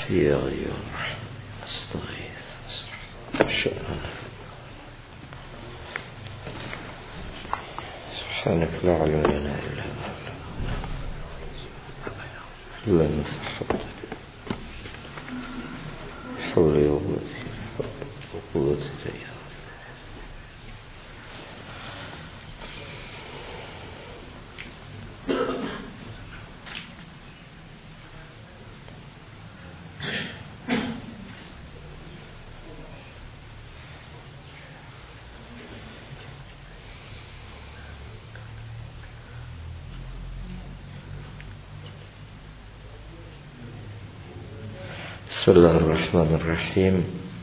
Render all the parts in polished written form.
يا أيها نستغيث سبحانك لا علم لنا إلا ما علمتنا لا نفهم حول يومتي وقوتي يا بسم الله الرحمن الرحيم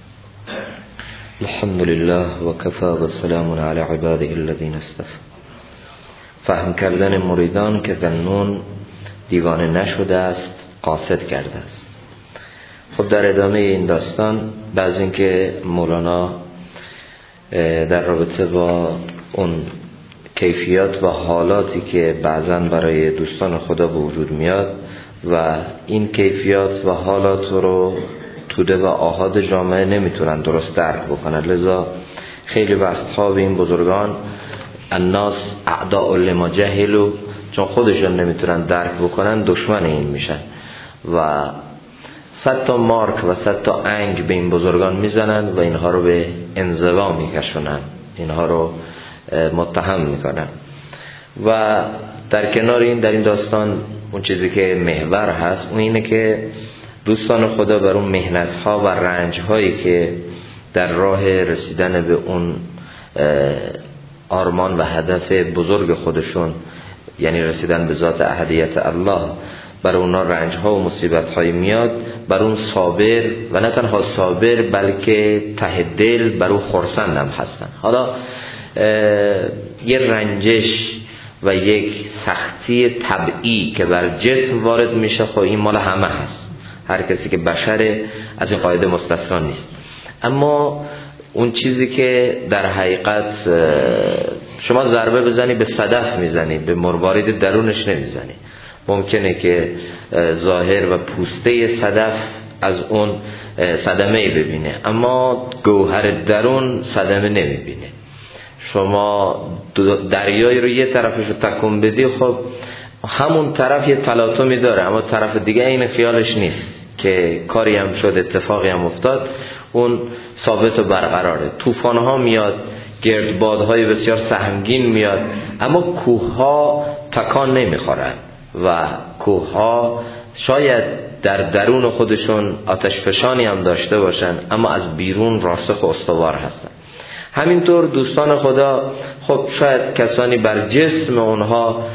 الحمد لله وكفى والسلام على عباده الذين اصطفى. فهم کردن مریدان که ذنون دیوانه نشده است قاصد کرده است. خب در ادامه این داستان بعد اینکه مولانا در رابطه با اون کیفیات و حالاتی که بعضاً برای دوستان خدا به وجود میاد و این کیفیات و حالات رو توده و آحاد جامعه نمیتونن درست درک بکنن، لذا خیلی وقتها به این بزرگان الناس اعداء لما جهلوا، چون خودشون نمیتونن درک بکنن دشمن این میشن و 100 تا مارک و 100 تا انگ به این بزرگان میزنن و اینها رو به انزوا میکشونن، اینها رو متهم میکنن. و در کنار این در این داستان اون چیزی که محور هست اون اینه که دوستان خدا بر اون مهنت ها و رنج هایی که در راه رسیدن به اون آرمان و هدف بزرگ خودشون، یعنی رسیدن به ذات احدیت الله، بر اونا رنج ها و مصیبت های میاد، بر اون صابر و نه تنها صابر بلکه ته دل بر اون خرسند هم هستن. حالا یه رنجش و یک سختی طبعی که بر جسم وارد میشه، خب این مال همه هست، هر کسی که بشره از این قاعده مستثنا نیست. اما اون چیزی که در حقیقت شما ضربه بزنی به صدف میزنی، به مروارید درونش نمیزنی. ممکنه که ظاهر و پوسته صدف از اون صدمه ببینه اما گوهر درون صدمه نمیبینه. شما دریایی رو یه طرفش رو تکون بدی، خب همون طرف یه تلاطمی داره اما طرف دیگه این خیالش نیست که کاری هم شد، اتفاقی هم افتاد، اون ثابت و برقراره. طوفان ها میاد، گردبادهای بسیار سهمگین میاد اما کوه ها تکان نمیخورن و کوه ها شاید در درون خودشون آتش فشانی هم داشته باشن اما از بیرون راسخ و استوار هستن. همینطور دوستان خدا خب شاید کسانی بر جسم اونها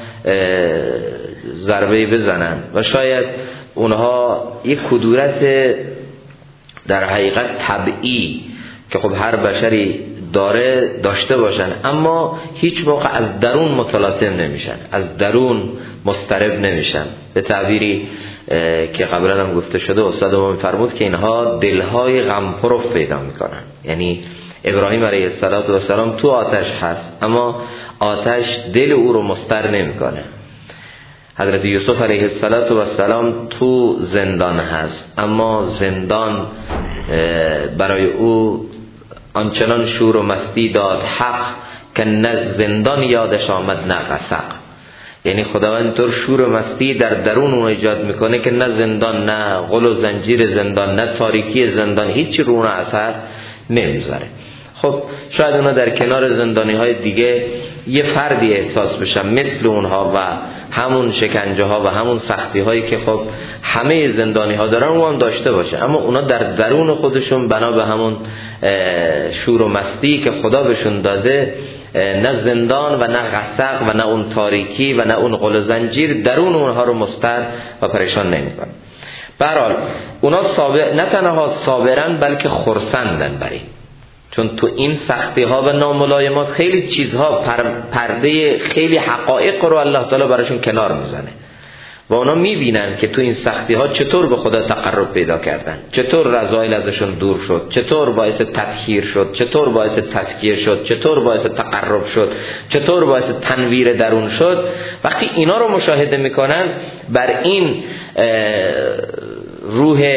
ضربه بزنن و شاید اونها یک کدورت در حقیقت طبعی که خب هر بشری داشته باشن اما هیچ موقع از درون متلاطم نمیشن، از درون مضطرب نمیشن. به تعبیری که قبلا هم گفته شده استاد ما میفرمود که اینها دلهای غمپرف پیدا میکنن. یعنی ابراهیم علیه السلام تو آتش هست اما آتش دل او رو مستر نمیکنه. حضرت یوسف علیه السلام تو زندان هست اما زندان برای او آنچنان شور و مستی داد حق که نه زندان یادش آمد نه غسق. یعنی خداوند طور شور و مستی در درون اون ایجاد میکنه که نه زندان، نه غل و زنجیر زندان، نه تاریکی زندان هیچی رو اون اثر نمیذاره. خب شاید اونا در کنار زندانی های دیگه یه فردی احساس بشن مثل اونها و همون شکنجه ها و همون سختی هایی که خب همه زندانی ها دارن اون هم داشته باشه، اما اونا در درون خودشون بنا به همون شور و مستی که خدا بهشون داده نه زندان و نه غسق و نه اون تاریکی و نه اون غل و زنجیر درون اونها رو مستر و پریشان نمی‌کنه. به هر حال اونا نه تنها صابرن بلکه خرسندن برای، چون تو این سختی ها و ناملایمات خیلی چیزها پرده خیلی حقایق رو الله تعالی براشون کنار میزنه و اونا میبینن که تو این سختی ها چطور به خدا تقرب پیدا کردن، چطور رذایل ازشون دور شد، چطور باعث تطهیر شد، چطور باعث تزکیه شد، چطور باعث تقرب شد، چطور باعث تنویر درون شد. وقتی اینا رو مشاهده میکنن بر این روح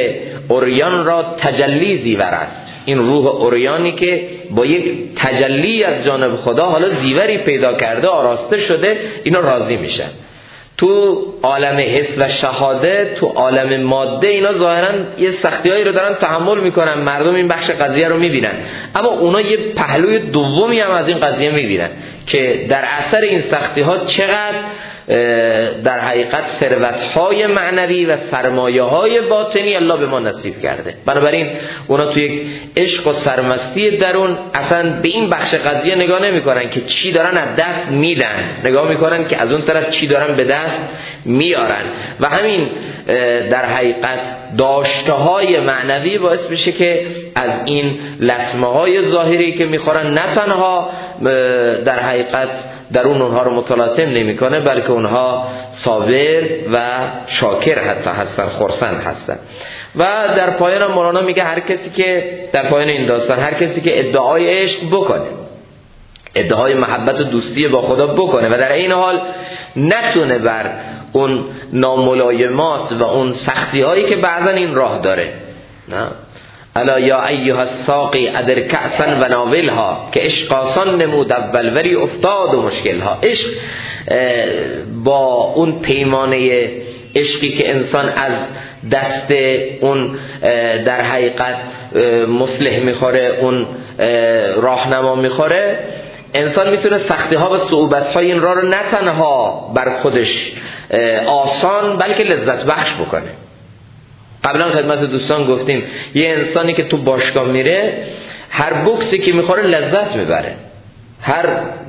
اوریان را تجلی زیور است. این روح اوریانی که با یک تجلی از جانب خدا حالا زیوری پیدا کرده، آراسته شده، اینا راضی میشن. تو عالم حس و شهاده، تو عالم ماده، اینا ظاهرا یه سختیایی رو دارن تحمل میکنن، مردم این بخش قضیه رو میبینن، اما اونا یه پهلوی دومی هم از این قضیه میبینن که در اثر این سختی ها چقدر در حقیقت ثروت‌های معنوی و سرمایه‌های باطنی الله به ما نصیب کرده. بنابراین اونا تو یک عشق و سرمستی درون اصلا به این بخش قضیه نگاه نمی‌کنن که چی دارن از دست میدن، نگاه می‌کنن که از اون طرف چی دارن به دست میارن و همین در حقیقت داشته‌های معنوی باعث بشه که از این لطمه‌های ظاهری که می‌خورن نه تنها در حقیقت درون اونها رو متلاطم نمی‌کنه، بلکه اونها صابر و شاکر حتی هستن، خرسند هستن. و در پایان مولانا میگه هر کسی که در پایان این داستان هر کسی که ادعای عشق بکنه، ادعای محبت و دوستی با خدا بکنه و در این حال نتونه بر اون ناملایمات و اون سختی هایی که بعضا این راه داره، نه الا یا ایها الساقی ادر کأسا و ناولها، که عشق آسان نمود اول ولی افتاد و مشکلها. عشق با اون پیمانه عشقی که انسان از دست اون در حقیقت مصلح میخوره، اون راهنما میخوره، انسان میتونه سختی ها و صعوبت های این راه رو نه تنها بر خودش آسان بلکه لذت بخش بکنه. قبلا خدمت دوستان گفتیم یه انسانی که تو باشگاه میره هر بوکسی که میخوره لذت میبره، هر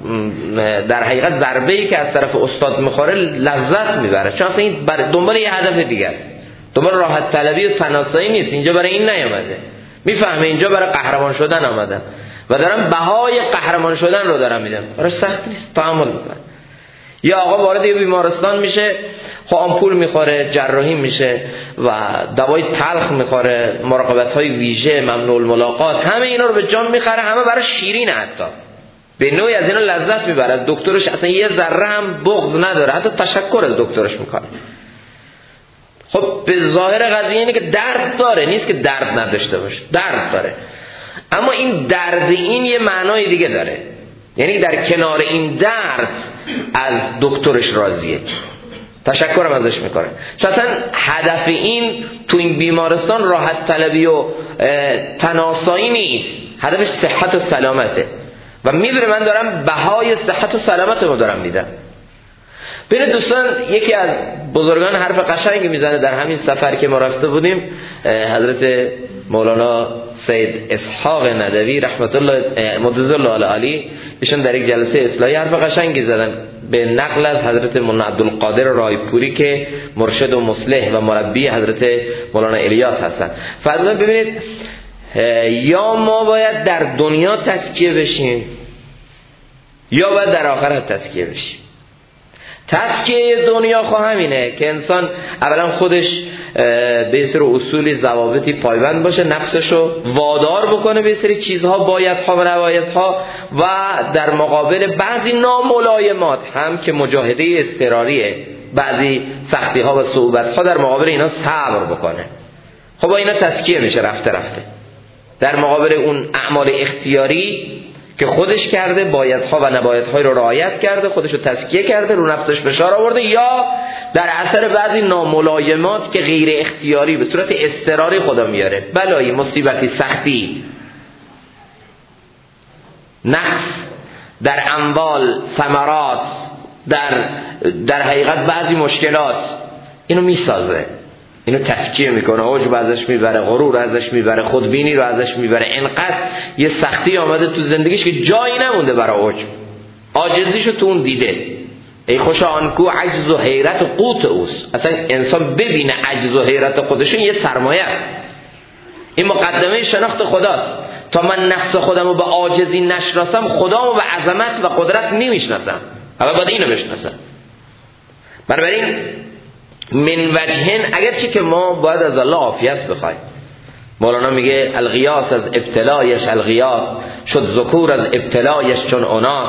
در حقیقت ضربه‌ای که از طرف استاد میخوره لذت میبره، چون اصلا این دنبال یه هدف دیگه است، دنبال راحت طلبی و تناسایی نیست. اینجا برای این نیامده، میفهمه اینجا برای قهرمان شدن آمدم و دارم بهای قهرمان شدن رو دارم میدم، براش سخت نیست، تحمل میکنه. یا آقا وارد یه بیمارستان میشه، خب آمپول میخوره، جراحی میشه و دوای تلخ میخوره، مراقبت‌های ویژه، ممنوع الملاقات، همه اینا رو به جان میخره، همه برای شیرین، حتی به نوعی از اینا لذت میبره. دکترش اصلا یه ذره هم بغض نداره، حتی تشکر از دکترش میکنه. خب به ظاهر قضیه اینه که درد داره، نیست که درد نداشته باشه، درد داره، اما این درد این یه معنای دیگه داره، یعنی در کنار این درد از دکترش راضیه، تشکرم ازش میکنه. چون اصلا هدف این تو این بیمارستان راحت طلبی و تناسایی نیست، هدفش صحت و سلامته و میدونه من دارم بهای صحت و سلامت رو دارم میدم. بین دوستان یکی از بزرگان حرف قشنگی میزنه در همین سفر که ما رفته بودیم، حضرت مولانا سید اسحاق ندوی رحمت الله مدظ الله علی، ایشون در یک جلسه اصلاحی حرف قشنگی زدن به نقل از حضرت مولانا عبدالقادر رایپوری که مرشد و مصلح و مربی حضرت مولانا الیاس هستن. فرمودن ببینید یا ما باید در دنیا تزکیه بشیم یا باید در آخرت تزکیه بشیم. تزکیه دنیا خواهم اینه که انسان اولا خودش به سری اصولی ضوابطی پایبند باشه، نفسشو وادار بکنه به سری چیزها، بایدها و نبایدها، و در مقابل بعضی ناملایمات هم که مجاهده اضطراریه، بعضی سختی ها و صعوبت ها، در مقابل اینا صبر بکنه. خب با اینا تزکیه میشه رفته رفته. در مقابل اون اعمال اختیاری که خودش کرده، بایدها و نبایدهای رو رعایت کرده، خودش رو تزکیه کرده، رو نفسش فشار آورده، یا در اثر بعضی ناملایمات که غیر اختیاری به صورت اضطراری خدا میاره، بلایی، مصیبتی، سختی، نقص در اموال، ثمرات، در حقیقت بعضی مشکلات، اینو میسازه، اینو تزکیه میکنه، عجب ازش میبره، غرور ازش میبره، خودبینی رو ازش میبره. انقدر یه سختی آمده تو زندگیش که جایی نمونده برای عجب، عاجزیشو تو اون دیده. ای خوشا آنکو عجز و حیرت و قوت اوست. اصلا انسان ببینه عجز و حیرت خودشون یه سرمایه است، این مقدمه شناخت خداست. تا من نفس خودم رو به عاجزی نشناسم، خدام رو به عظمت و قدرت نمیشناسم، اما باید اینو بشناسم. بنابراین من وجهن، اگرچه که ما باید از الله عافیت بخوایم. مولانا میگه الغیاث از ابتلایش الغیاث، شد ذکور از ابتلایش چون اناث.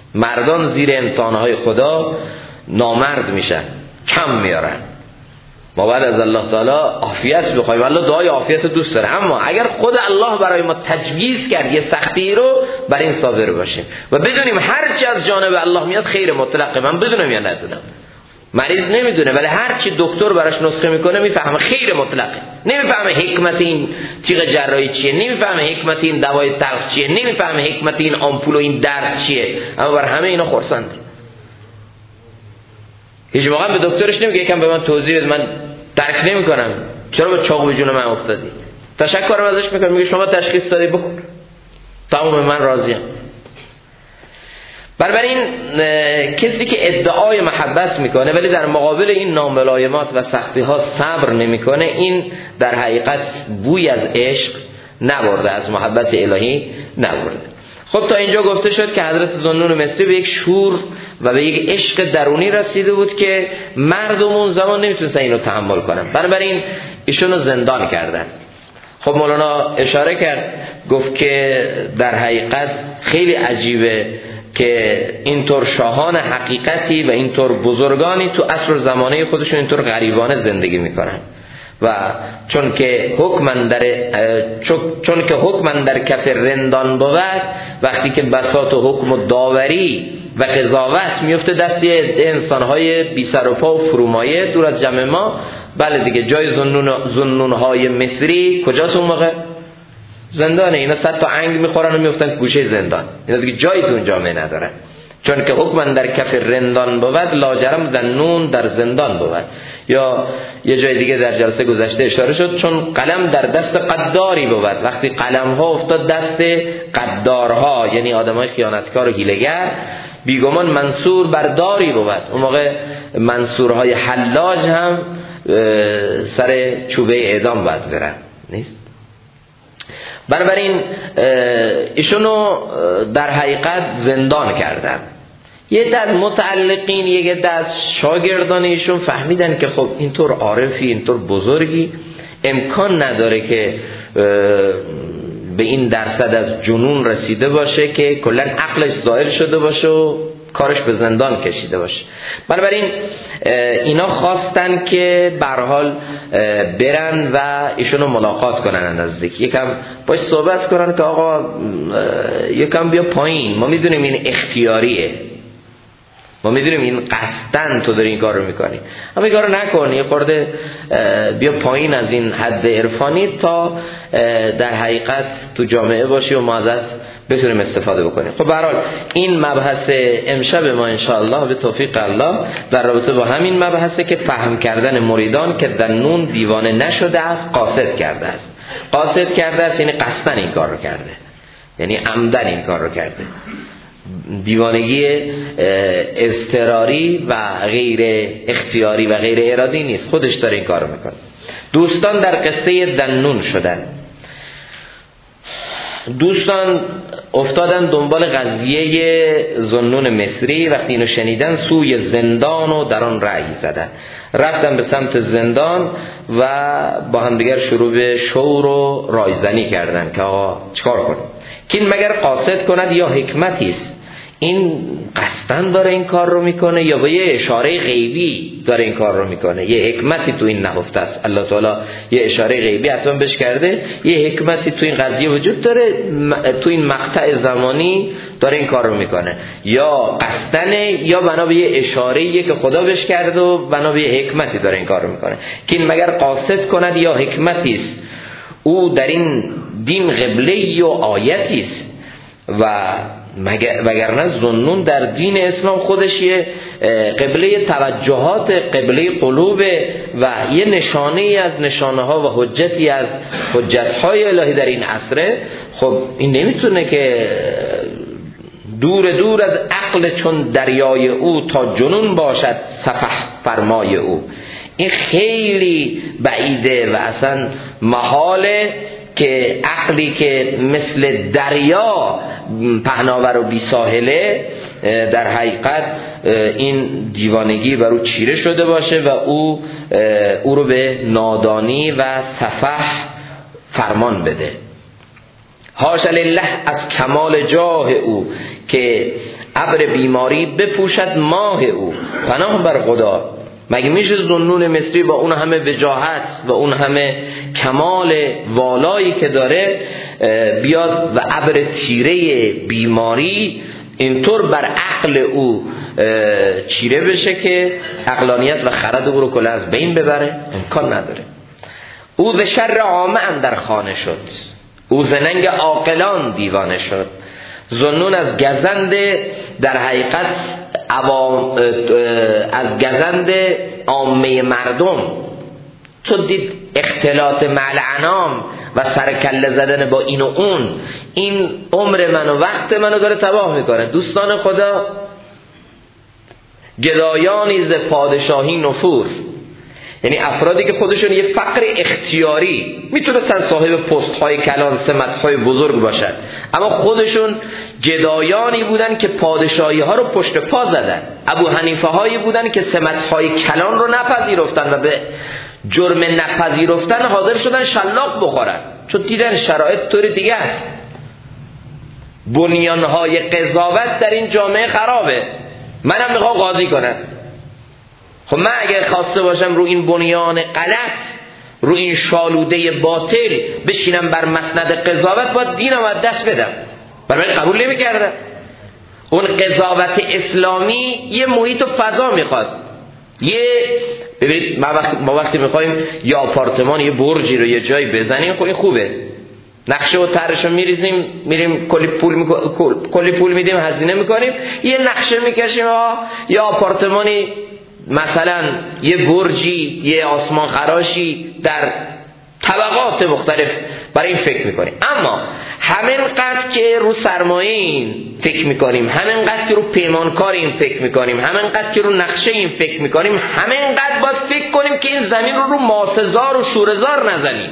مردان زیر امتحانهای خدا نامرد میشن، کم میارن. ما بعد از الله تعالی عافیت بخوایم، الله دعای عافیت دوست داره، اما اگر خود الله برای ما تجویز کرد یه سختی رو، بر این صابر باشیم و بدونیم هر چی از جانب الله میاد خیر مطلقه. من بدونم یا ندونم، مریض نمیدونه ولی هر چی دکتر براش نسخه میکنه میفهمه خیر مطلقه، نمیفهمه حکمت این تیغ جراحی چیه، نمیفهمه حکمت این دوای تلخ چیه، نمیفهمه حکمت این آمپول و این درد چیه، اما بر همه اینا خرسنده. هیچ موقع به دکترش نمیگه یکم به من توضیح بده، من درک نمیکنم، چرا با چاقو به جون من افتادی؟ تشکرم ازش میکنه، میگه شما تشخیص دادی بکن، تمام من راضیم. بنابراین کسی که ادعای محبت میکنه ولی در مقابل این ناملایمات و سختی ها صبر نمیکنه، این در حقیقت بوی از عشق نبرده، از محبت الهی نبرده. خب تا اینجا گفته شد که حضرت ذوالنون مصری به یک شور و به یک عشق درونی رسیده بود که مردم اون زمان نمیتونستن اینو تحمل کنن، بنابراین ایشونو زندان کردن. خب مولانا اشاره کرد، گفت که در حقیقت خیلی عجیبه که اینطور شاهان حقیقتی و اینطور بزرگانی تو عصر و زمانه خودشون اینطور غریبانه زندگی میکنن و چون که حکم در کف رندان بود، وقتی که بساط و حکم و داوری و قضاوت میفته دست انسانهای بی سر و پا و فرومایه دور از جمع ما، بله دیگه جای ذوالنون‌های مصری کجاست اون موقع؟ زندانه. اینا 100 تا انگ میخورن و میفتن گوشه زندان، اینا دیگه جایی تو اون جامعه ندارن. چون که حکم در کف رندان بود، لاجرم ذوالنون در زندان بود. یا یه جای دیگه در جلسه گذشته اشاره شد، چون قلم در دست قداری بود، وقتی قلم ها افتاد دست قدارها یعنی آدمای خیانتکار و حیله‌گر، بیگمان منصور بر داری بود. اون موقع منصورهای حلاج هم سر چوبه اعدام باید برن، نیست؟ بنابراین ایشونو در حقیقت زندان کردن. یه عده از متعلقین، یه عده از شاگردان ایشون فهمیدن که خب اینطور عارفی، اینطور بزرگی امکان نداره که به این درصد از جنون رسیده باشه که کلا عقلش زائل شده باشه و کارش به زندان کشیده باشه. بنابراین اینا خواستن که به هر حال برن و ایشونو ملاقات کنن نزدیک، یکم باش صحبت کنن که آقا یکم بیا پایین، ما میدونیم این اختیاریه، ما میدونیم این قصدن تو داری این کار رو میکنی، اما این کار رو نکن، یه خورده بیا پایین از این حد عرفانی تا در حقیقت تو جامعه باشی و ما ازت بتونیم استفاده بکنیم. خب به هر حال این مبحث امشب ما انشاءالله به توفیق الله در رابطه با همین مبحثه که فهم کردن مریدان که ذوالنون دیوانه نشده است، قاصد کرده است. قاصد کرده است یعنی قصدن این کار رو کرده، یعنی عمدن این کار رو کرده. دیوانگی اضطراری و غیر اختیاری و غیر ارادی نیست، خودش داره این کار رو میکنه. دوستان در قصه ذوالنون شدن، دوستان افتادن دنبال قضیه ذوالنون مصری، وقتی اینو شنیدن سوی زندان و در آن رأی زدن، رفتن به سمت زندان و با همدیگر شروع به شور و رایزنی کردن که آقا چیکار کنیم، که این مگر قاصد کند یا حکمتی است، این قصدن داره این کار رو میکنه یا با یه اشاره غیبی داره این کار رو میکنه، یه حکمتی تو این نهفته است، الله تعالی یه اشاره غیبی حتما بهش کرده، یه حکمتی تو این قضیه وجود داره، تو این مقطع زمانی داره این کار رو میکنه، یا قصدنه یا بنا به یه اشاره‌ای که خدا بهش کرده و بنا به یه حکمتی داره این کار رو میکنه، که این مگر قاصد کند یا حکمتی است، او در این دین قبله و آیتی است و وگرنه ذوالنون در دین اسلام خودش یه قبله توجهات، قبله قلوب و یه نشانه از نشانه ها و حجتی از حجت های الهی در این عصره. خب این نمیتونه که دور دور از عقل چون دریای او تا جنون باشد سفح فرمای او، این خیلی بعیده و اصلا محاله که عقلی که مثل دریا پهناور و بی ساحله در حقیقت این دیوانگی بر او چیره شده باشه و او رو به نادانی و سفح فرمان بده. حاشا لله از کمال جاه او که ابر بیماری بپوشد ماه او، پناه بر خدا مگه میشه ذوالنون مصری با اون همه وجاهت و اون همه کمال والایی که داره بیاد و ابر تیره بیماری اینطور بر عقل او چیره بشه که عقلانیت و خرد او رو کلا از بین ببره؟ امکان نداره. او ز شر عامه اندر خانه شد، او ز ننگ عاقلان دیوانه شد. ذوالنون از گزند در حقیقت از گزند عامه مردم، تو دید اختلاط مع الانام و سرکله زدن با این و اون، این عمر من و وقت منو داره تباه میکنه. دوستان خدا، گدایانی ز پادشاهی نفور، یعنی افرادی که خودشون یه فقر اختیاری میتونستن صاحب پست های کلان، سمت های بزرگ باشن، اما خودشون گدایانی بودن که پادشاهی ها رو پشت پا زدن. ابو حنیفه هایی بودن که سمت های کلان رو نپذیرفتن و به جرم نپذیرفتن حاضر شدن شلاق بخورن، چون دیدن شرایط طور دیگه است. بنیان های قضاوت در این جامعه خرابه، منم میخوام قاضی کنم. خب من اگر خواسته باشم رو این بنیان غلط، رو این شالوده باطل بشینم بر مسند قضاوت، باید دینم از دست بدم، برای من قبول نمی‌کردم. اون قضاوت اسلامی یه محیط و فضا میخواد. ببینید ما وقتی میخوایم یه آپارتمان، یه برجی رو یه جایی بزنیم، خب این خوبه، نقشه و طرحشو میریزیم، میریم کلی پول میدیم، هزینه میکنیم، یه نقشه میکشیم، یه آپارتمانی مثلا یه برجی، یه آسمان خراشی در طبقات مختلف برای این فکر میکنیم. اما همینقدر که رو سرمایه فکر میکنیم، همینقدر که رو پیمانکار فکر میکنیم، همینقدر که رو نقشه فکر میکنیم، همینقدر باید فکر کنیم که این زمین رو ماسه‌زار و شوره‌زار نزنیم.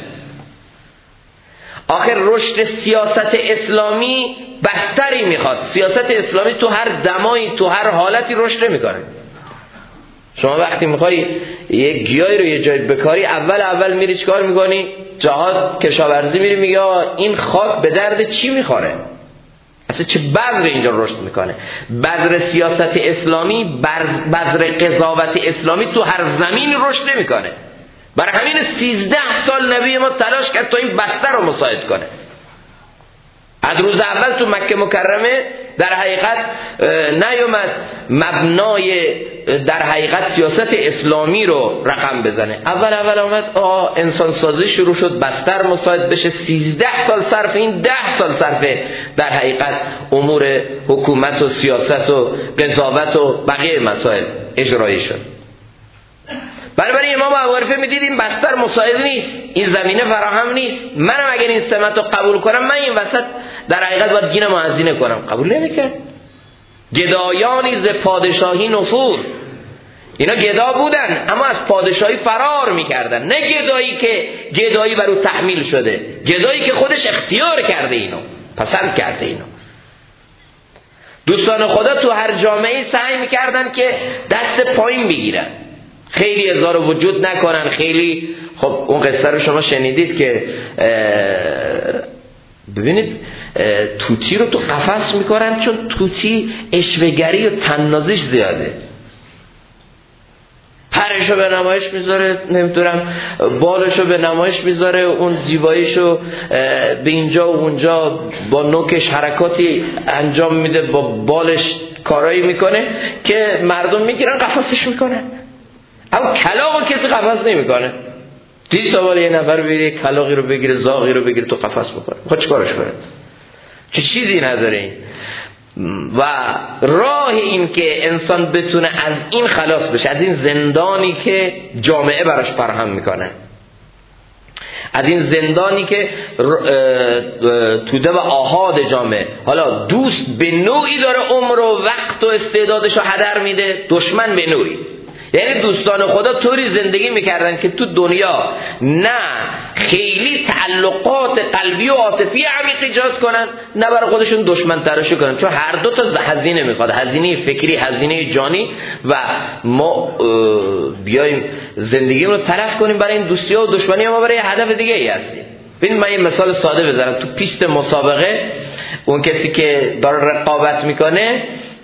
آخر رشد سیاست اسلامی بستری میخواد. سیاست اسلامی تو هر دمایی، تو هر حالتی رشد نمیکنه. شما وقتی میخوای یه گیاهی رو یه جای بکاری، اول میری چیکار میکنی؟ جهاد کشاورزی میری، میگه این خاک به درد چی میخوره؟ اصلا چه بذر اینجا رشد میکنه؟ بذر سیاست اسلامی، بذر قضاوت اسلامی تو هر زمین رشد نمیکنه. برای همین 13 سال نبی ما تلاش کرد تا این بستر رو مساعد کنه. از روز اول تو مکه مکرمه در حقیقت نیومد مبنای در حقیقت سیاست اسلامی رو رقم بزنه. اول آمد انسان سازی شروع شد، بستر مساعد بشه. 13 سال صرف این 10 سال صرف در حقیقت امور حکومت و سیاست و قضاوت و بقیه مسائل اجرایی شد. برای امام ابوحنیفه میدیدیم بستر مساعد نیست، این زمینه فراهم نیست. منم اگر این سمت رو قبول کنم، من این وسط در حقیقت باید دینم رو هزینه کنم. قبول نمیکرد. گدایانی ز پادشاهی نفور، اینا گدا بودن اما از پادشاهی فرار میکردن. نه گدایی که گدایی بر او تحمیل شده، گدایی که خودش اختیار کرده، اینو پسند کرده. اینو دوستان خدا تو هر جامعه سعی میکردن که دست پایین بگیرن، خیلی اظهار وجود نکنن، خیلی. خب اون قصه رو شما شنیدید که ببینید توتی رو تو قفس میکنن، چون توتی اشوه‌گری و طنازیش زیاده. پرشو به نمایش میذاره، نمیدونم بالشو به نمایش میذاره، اون زیباییشو به اینجا و اونجا با نوکش حرکاتی انجام میده، با بالش کارایی میکنه که مردم میگیرن قفسش میکنن. اما کلاغو کسی قفس نمیکنه. دید تا بالا یه نفر بگیره کلاغی رو بگیره، زاغی رو بگیره تو قفس بکنه، خود چیکارش کنه؟ چه چیزی نداره این. و راه این که انسان بتونه از این خلاص بشه، از این زندانی که جامعه براش فراهم میکنه، از این زندانی که توده و آحاد جامعه، حالا دوست به نوعی داره عمر و وقت و استعدادشو هدر میده، دشمن به نوعی. یعنی دوستان خدا طوری زندگی میکردن که تو دنیا نه خیلی تعلقات قلبی و عاطفی عمیق ایجاد کنن، نه برای خودشون دشمن تراشی کنن، چون هر دو تا هزینه میخواد، هزینه فکری، هزینه جانی. و ما بیایم زندگی رو تلف کنیم برای این دوستی ها و دشمنی، ما برای هدف دیگه ای هستیم. ببین من یه مثال ساده بزنم. تو پیست مسابقه اون کسی که داره رقابت میکنه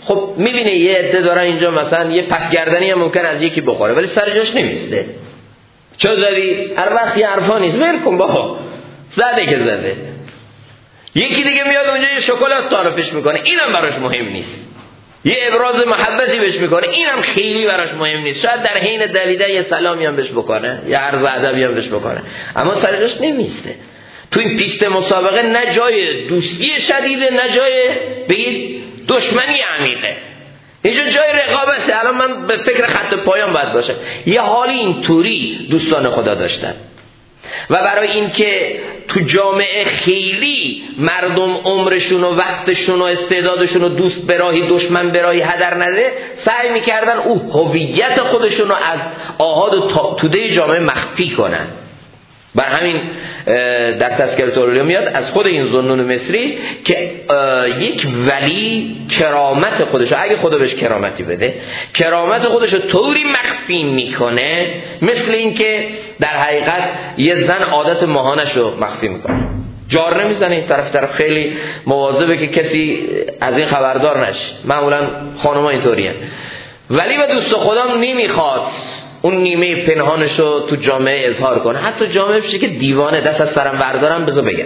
خب میبینه یه عده دارن اینجا مثلا یه پسگردنی هم ممکن از یکی بخوره ولی سر جاش نمیسته. چه زدی؟ هر وقت یه حرفا نیست، ول کن بابا، زده که زده. یکی دیگه میاد اونجا یه شکلات تعارفش میکنه، اینم براش مهم نیست. یه ابراز محبتی بهش میکنه، اینم خیلی براش مهم نیست. شاید در حین دویدن یه سلامی هم بهش بکنه، یه عرض ادبی هم بهش بکنه، اما سر جاش نمیسته. تو این پیست مسابقه نه جای دوستی شدیده، نه جای بگید دشمنی عمیقه. اینجا جای رقابته. الان من به فکر خط پایان باید باشم. یه حالی اینطوری دوستان خدا داشتن و برای اینکه تو جامعه خیلی مردم عمرشون و وقتشون و استعدادشون و دوست براهی دشمن براهی هدر نده، سعی میکردن او هویت خودشون رو از آحاد و توده جامعه مخفی کنن. بر همین در تذکرة الاولیاء میاد از خود این ذوالنون مصری که یک ولی کرامت خودشو، اگه خدا بهش کرامتی بده، کرامت خودشو طوری مخفی میکنه مثل این که در حقیقت یه زن عادت ماهانشو مخفی میکنه، جار نمیزنه این طرف خیلی مواظبه که کسی از این خبردار نشه. معمولا خانم‌ها اینطوریه. ولی و دوست خدا نمیخواد اون نیمه پنهانشو تو جامعه اظهار کنه، حتی جامعه بشه که دیوانه، دست از سرم بردارم بذار بگم.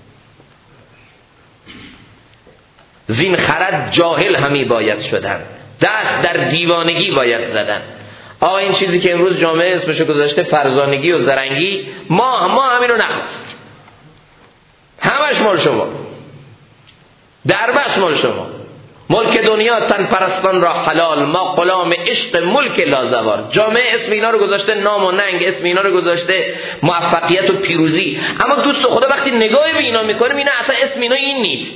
زین خرد جاهل همی باید شدن، دست در دیوانگی باید زدن. آقا این چیزی که امروز جامعه اسمشو گذاشته فرزانگی و زرنگی، ما همین رو نخواست، همش مال شما، دربست مال شما. ملک دنیا تن پرستان را حلال، ما غلام عشق ملک لازوار. جامعه اسم اینا رو گذاشته نام و ننگ، اسم اینا رو گذاشته موفقیت و پیروزی، اما دوست خدا وقتی نگاهی به اینا میکنه اینا اصلا اسم اینا این نیست،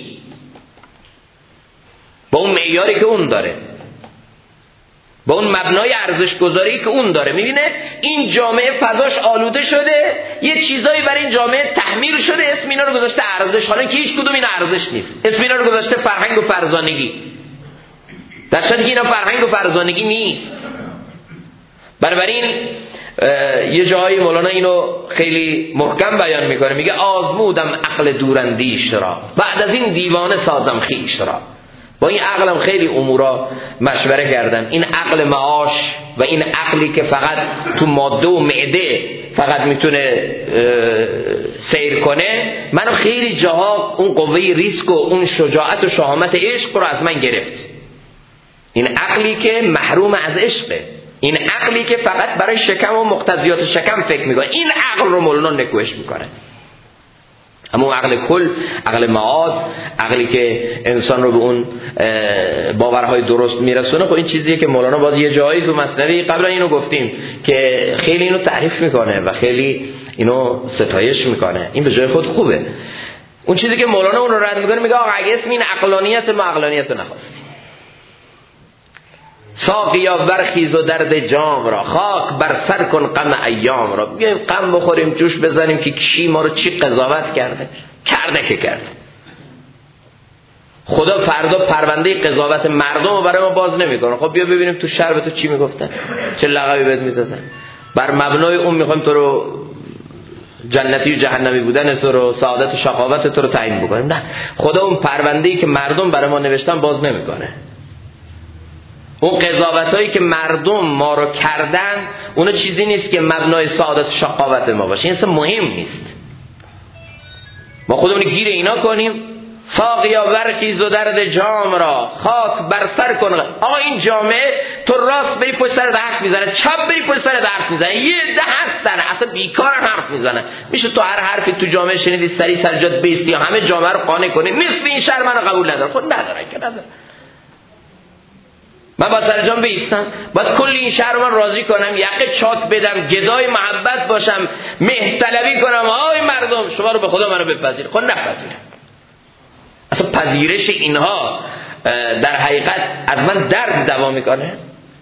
با اون معیاری که اون داره، با اون مبنای ارزش گذاری که اون داره. میبینه این جامعه فضاش آلوده شده، یه چیزایی برای این جامعه تحمیل شده، اسم اینا رو گذاشته ارزش، حالا که هیچ کدوم اینا ارزش نیست. اسم اینا رو گذاشته فرهنگ و فرزانگی، در صورتی که اینا فرهنگ و فرزانگی نیست. بنابراین یه جایی مولانا اینو خیلی محکم بیان میکنه، میگه آزمودم عقل دوراندیش را، بعد از این دیوانه سازم خیش را. با این عقلم خیلی امورا مشوره کردم. این عقل معاش و این عقلی که فقط تو ماده و معده فقط میتونه سیر کنه، منو خیلی جاها اون قوه ریسک و اون شجاعت و شهامت عشق رو از من گرفت. این عقلی که محروم از عشقه، این عقلی که فقط برای شکم و مقتضیات شکم فکر میکنه، این عقل رو مولانا نکوهش میکنه. اما عقل کل، عقل معاد، عقلی که انسان رو به اون باورهای درست میرسونه، خب این چیزیه که مولانا باز یه جایی تو مثنوی قبلا اینو گفتیم که خیلی اینو تعریف میکنه و خیلی اینو ستایش میکنه. این به جای خود خوبه. اون چیزی که مولانا اون رو رد میکنه، میگه آقا اگه اسم این عقلانیت ما عقلانیت رو نخواستیم، ساقیا برخیز و درد جام را، خاک بر سر کن غم ایام را. بیایم غم بخوریم، جوش بزنیم که کی ما رو چی قضاوت کرده که کرده. خدا فردا پرونده قضاوت مردم رو برای ما باز نمیکنه. خب بیا ببینیم تو شهر به تو چی میگفتن، چه لقبی بهت میدادن، بر مبنای اون میخوایم تو رو جنتی و جهنمی بودن تو رو، سعادت و شقاوت تو رو تعیین بکنیم. نه، خدا اون پرونده‌ای که مردم برای ما نوشتن باز نمیکنه. اون قضاوتایی که مردم ما رو کردن، اونا چیزی نیست که مبنای سعادت و شقاوت ما باشه. این اصلا مهم نیست. ما خودمون گیر اینا کنیم. ساقیا برخیز و درد جام را، خاک بر سر کن. آقا این جامعه تو راست بری پشت سر حرف میزنه، چپ بری پشت سر حرف میزنه، یه ده هستن اصلا بیکار حرف میزنه. میشه تو هر حرفی تو جامعه شنیدی سری سجاد بیستی همه جامعه رو قانع کنی نصف این شهر منو قبول نداره. خود نداره که نداره. من با سرجان بیستم، باید کل این شهر من راضی کنم، یقه چاک بدم، گدای محبت باشم، مهطلبی کنم. آی مردم شما رو به خدا منو بپذیر. خود نپذیرم. اصلا پذیرش اینها در حقیقت از من درد دوا میکنه.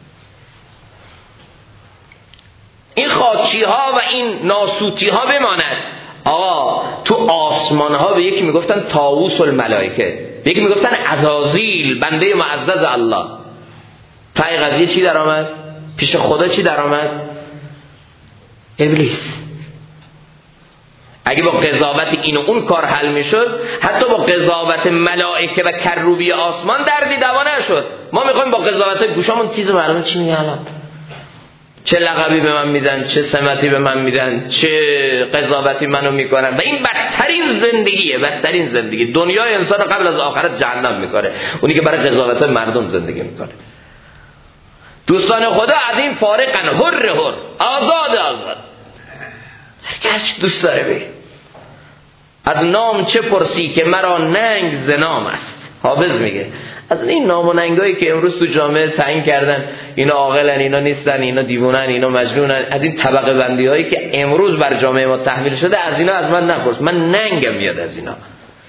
این خاکی ها و این ناسوتی ها بماند. آقا تو آسمان ها به یکی میگفتن طاووس الملائکه، به یکی میگفتن عزازیل، بنده معزز الله. پای قضیه چی در آمد؟ پیش خدا چی در آمد؟ ابلیس. اگه با قضاوت این و اون کار حل میشد، حتی با قضاوت ملائکه و کروبی آسمان دردی دوا نشد. ما میخوایم با قضاوت گوشامون تیز مردم چی میگن الان، چه لقبی به من میدن، چه سمتی به من میدن، چه قضاوتی منو میکنن. و این بدترین زندگیه، بدترین زندگی. دنیای انسان قبل از آخرت جهنم میکنه، اونی که برای قضاوت مردم زندگی میکنه. دوستان خدا از این فارقن، حر آزاد. هر چی دوست داره بگه. از نام چه پرسی که مرا ننگ ز نام است. حافظ میگه از این نام و ننگایی که امروز تو جامعه تعیین کردن، اینا عاقلن، اینا نیستن، اینا دیوونن، اینا مجنونن، از این طبقه بندی هایی که امروز بر جامعه ما تحمیل شده، از اینا از من نپرس، من ننگم میاد از اینا.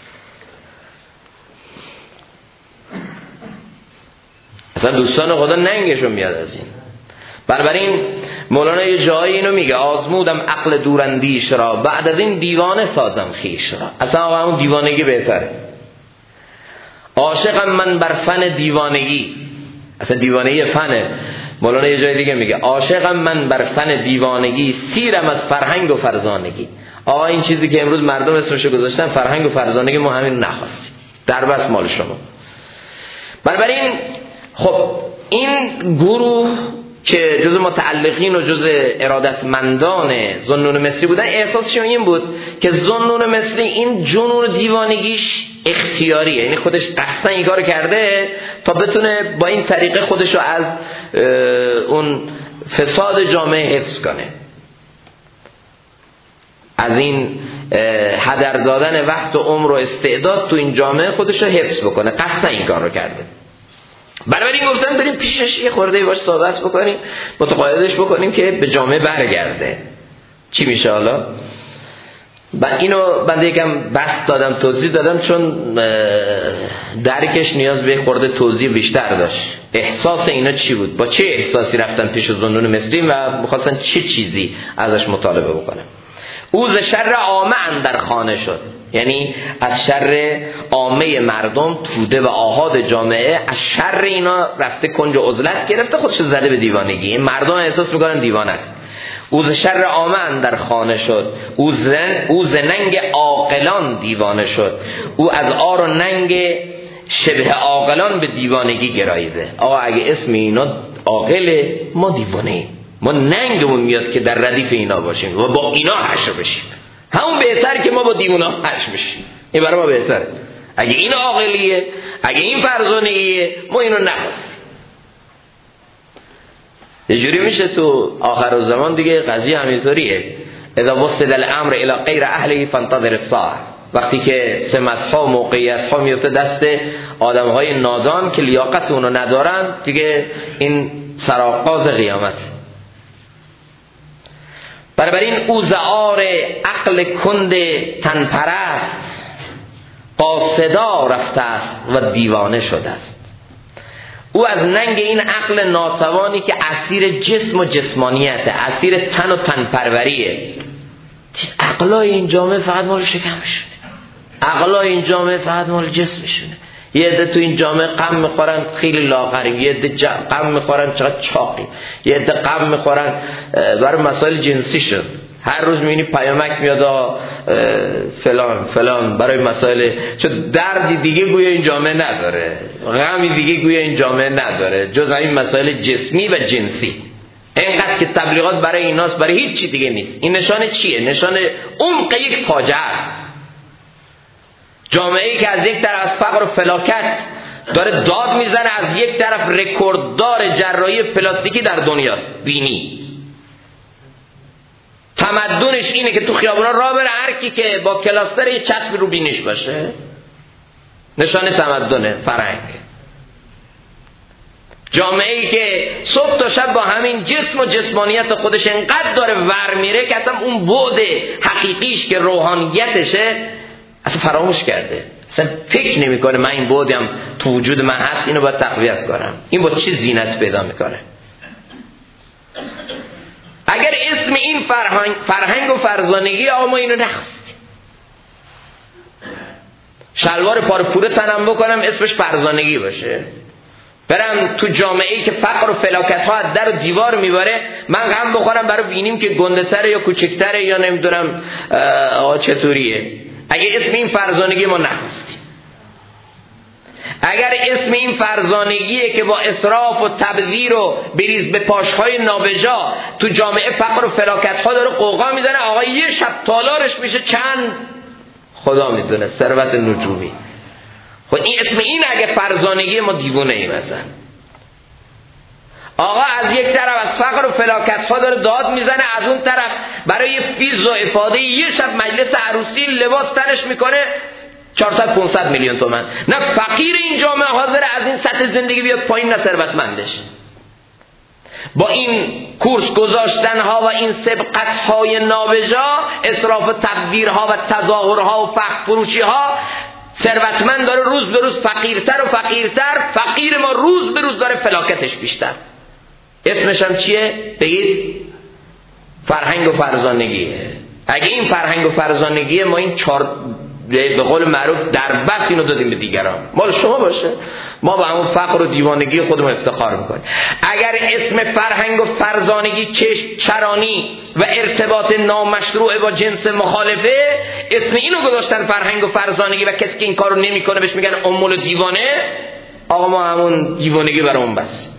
اصلا دوستان خدا ننگشون میاد از این. بنابراین مولانا یه جایی اینو میگه آزمودم عقل دوراندیش را، بعد از این دیوانه سازم خیش را. اصلا اون دیوانگی بهتره. عاشقم من بر فن دیوانگی، اصلا دیوانگی فنه. مولانا یه جای دیگه میگه عاشقم من بر فن دیوانگی، سیرم از فرهنگ و فرزانگی. این چیزی که امروز مردم اسمشو گذاشتن فرهنگ و فرزانگی، ما همین نخواستیم، در بس مال شما. بنابراین خب این گروه که جزء متعلقین و جزء ارادتمندان ذوالنون مصری بودن، احساسشون این بود که ذوالنون مصری این جنون دیوانگیش اختیاریه، یعنی خودش قصداً این کارو کرده تا بتونه با این طریقه خودشو از اون فساد جامعه حفظ کنه، از این هدر دادن وقت و عمر و استعداد تو این جامعه خودشو حفظ بکنه، قصداً این کارو کرده. بنابراین گفتن بریم پیشش یه خورده باش صحبت بکنیم، متقاعدش بکنیم که به جامعه برگرده. چی میشه حالا؟ اینو بنده یکم بحث دادم، توضیح دادم، چون درکش نیاز به خورده توضیح بیشتر داشت. احساس اینا چی بود؟ با چه احساسی رفتن پیش ذوالنون مصری و می‌خواستن چه چیزی ازش مطالبه بکنن؟ او ز شر عامه اندر خانه شد، یعنی از شر عامه مردم، توده و آحاد جامعه، از شر اینا رفته کنج و عزلت گرفته، خودش زده به دیوانگی. این مردم احساس میکنن دیوانه است. او ز شر عامه اندر خانه شد، او ز ننگ عاقلان دیوانه شد. او از عار و ننگ شبه عاقلان به دیوانگی گراییده. آقا اگه اسم اینا عاقله، ما دیوانه ایم، ما ننگمون میاد که در ردیف اینا باشیم و با اینا حشر بشیم. همون بهتر که ما با دیونا حشر بشیم، این برای ما بهتره. اگه این عاقلیه، اگه این فرزانگیه، ما اینو نخواستیم. یه جوری میشه تو آخر الزمان دیگه قضیه همینطوریه. اذا وصل الامر الى غیر اهله فانتظر الساعه. وقتی که سمت‌ها و موقعیت‌ها میفته دست آدم‌های نادان که لیاقت اونو ندارن، دیگه این سرآغاز قیامت. بنابراین او زعار عقل کند تن پرست، قاصدا رفته است و دیوانه شده است. او از ننگ این عقل ناتوانی که اسیر جسم و جسمانیته، اسیر تن و تن پروریه. عقلای این جامعه فقط مال شکمشونه، عقلای این جامعه فقط مال جسمشونه. یه عده تو این جامعه غم میخورن خیلی لاغریم، یه عده غم میخورن چقدر چاقیم، یه عده غم میخورن برای مسائل جنسی شد. هر روز میبینی پیامک میاد فلان فلان برای مسائل، چون دردی دیگه گویا این جامعه نداره، غمی دیگه گویا این جامعه نداره جز این مسائل جسمی و جنسی. اینقدر که تبلیغات برای ایناست، برای هیچ چی دیگه نیست. این نشانه چیه؟ نشانه عمق یک فاجعه است. جامعه‌ای که از یک طرف از فقر و فلاکت داره داد میزنه، از یک طرف رکورددار جراحی پلاستیکی در دنیاست. بینی تمدنش اینه که تو خیابونا راه بره، هر کی که با کلاستر یه چسبی رو بینیش باشه، نشانه تمدنه، فرهنگ. جامعه‌ای که صبح تا شب با همین جسم و جسمانیت خودش انقدر داره ور میره که اصلا اون بعد حقیقیش که روحانیتشه اصلا فراموش کرده، اصلا فکر نمیکنه من این بعدم تو وجود من هست، اینو باید تقویت کنم. این با چه زینت پیدا میکنه؟ اگر اسم این فرهنگ و فرزانگی، آقا ما اینو نخواستیم. شلوار پاره پوره تنم بکنم اسمش فرزانگی باشه، برم تو جامعه‌ای که فقر و فلاکت ها از در و دیوار میباره من غم بخورم برای بینیم که گنده تره یا کوچکتره یا نمیدونم چطوریه. اگه اسم این فرزانگی ما نخواستیم، اگر اسم این فرزانگیه که با اسراف و تبذیر و بریز به پاشهای نابجا تو جامعه فقر و فلاکت ها داره قوقا میزنه، آقا یه شب تالارش میشه چند خدا میدونه ثروت نجومی. خود این اسم این اگه فرزانگی ما دیوونه ایم مثلا. آقا از یک طرف از فقر و فلاکت ها داره داد میزنه، از اون طرف برای فیض و افاده یه شب مجلس عروسی لباس تنش میکنه 400-500 میلیون تومان. نه فقیر این جامعه حاضر از این سطح زندگی بیاد پایین، نه ثروتمندش. با این کورس گذاشتن ها و این سبقت های نابجا، اسراف و تبذیرها و تظاهرها و فقر فروشی ها، ثروتمند داره روز به روز فقیرتر و فقیرتر، فقیر ما روز به روز داره فلاکتش بیشتر. اسمش هم چیه؟ بگید فرهنگ و فرزانگیه. اگه این فرهنگ و فرزانگیه ما این به قول معروف در بس اینو دادیم به دیگران، مال شما باشه، ما با همون فقر و دیوانگی خودمون افتخار میکنیم. اگر اسم فرهنگ و فرزانگی چرانی و ارتباط نامشروع با جنس مخالفه، اسم اینو گذاشتن فرهنگ و فرزانگی و کسی که این کارو نمیکنه بهش میگن امول دیوانه، آقا ما همون دیوانگی برامون بس.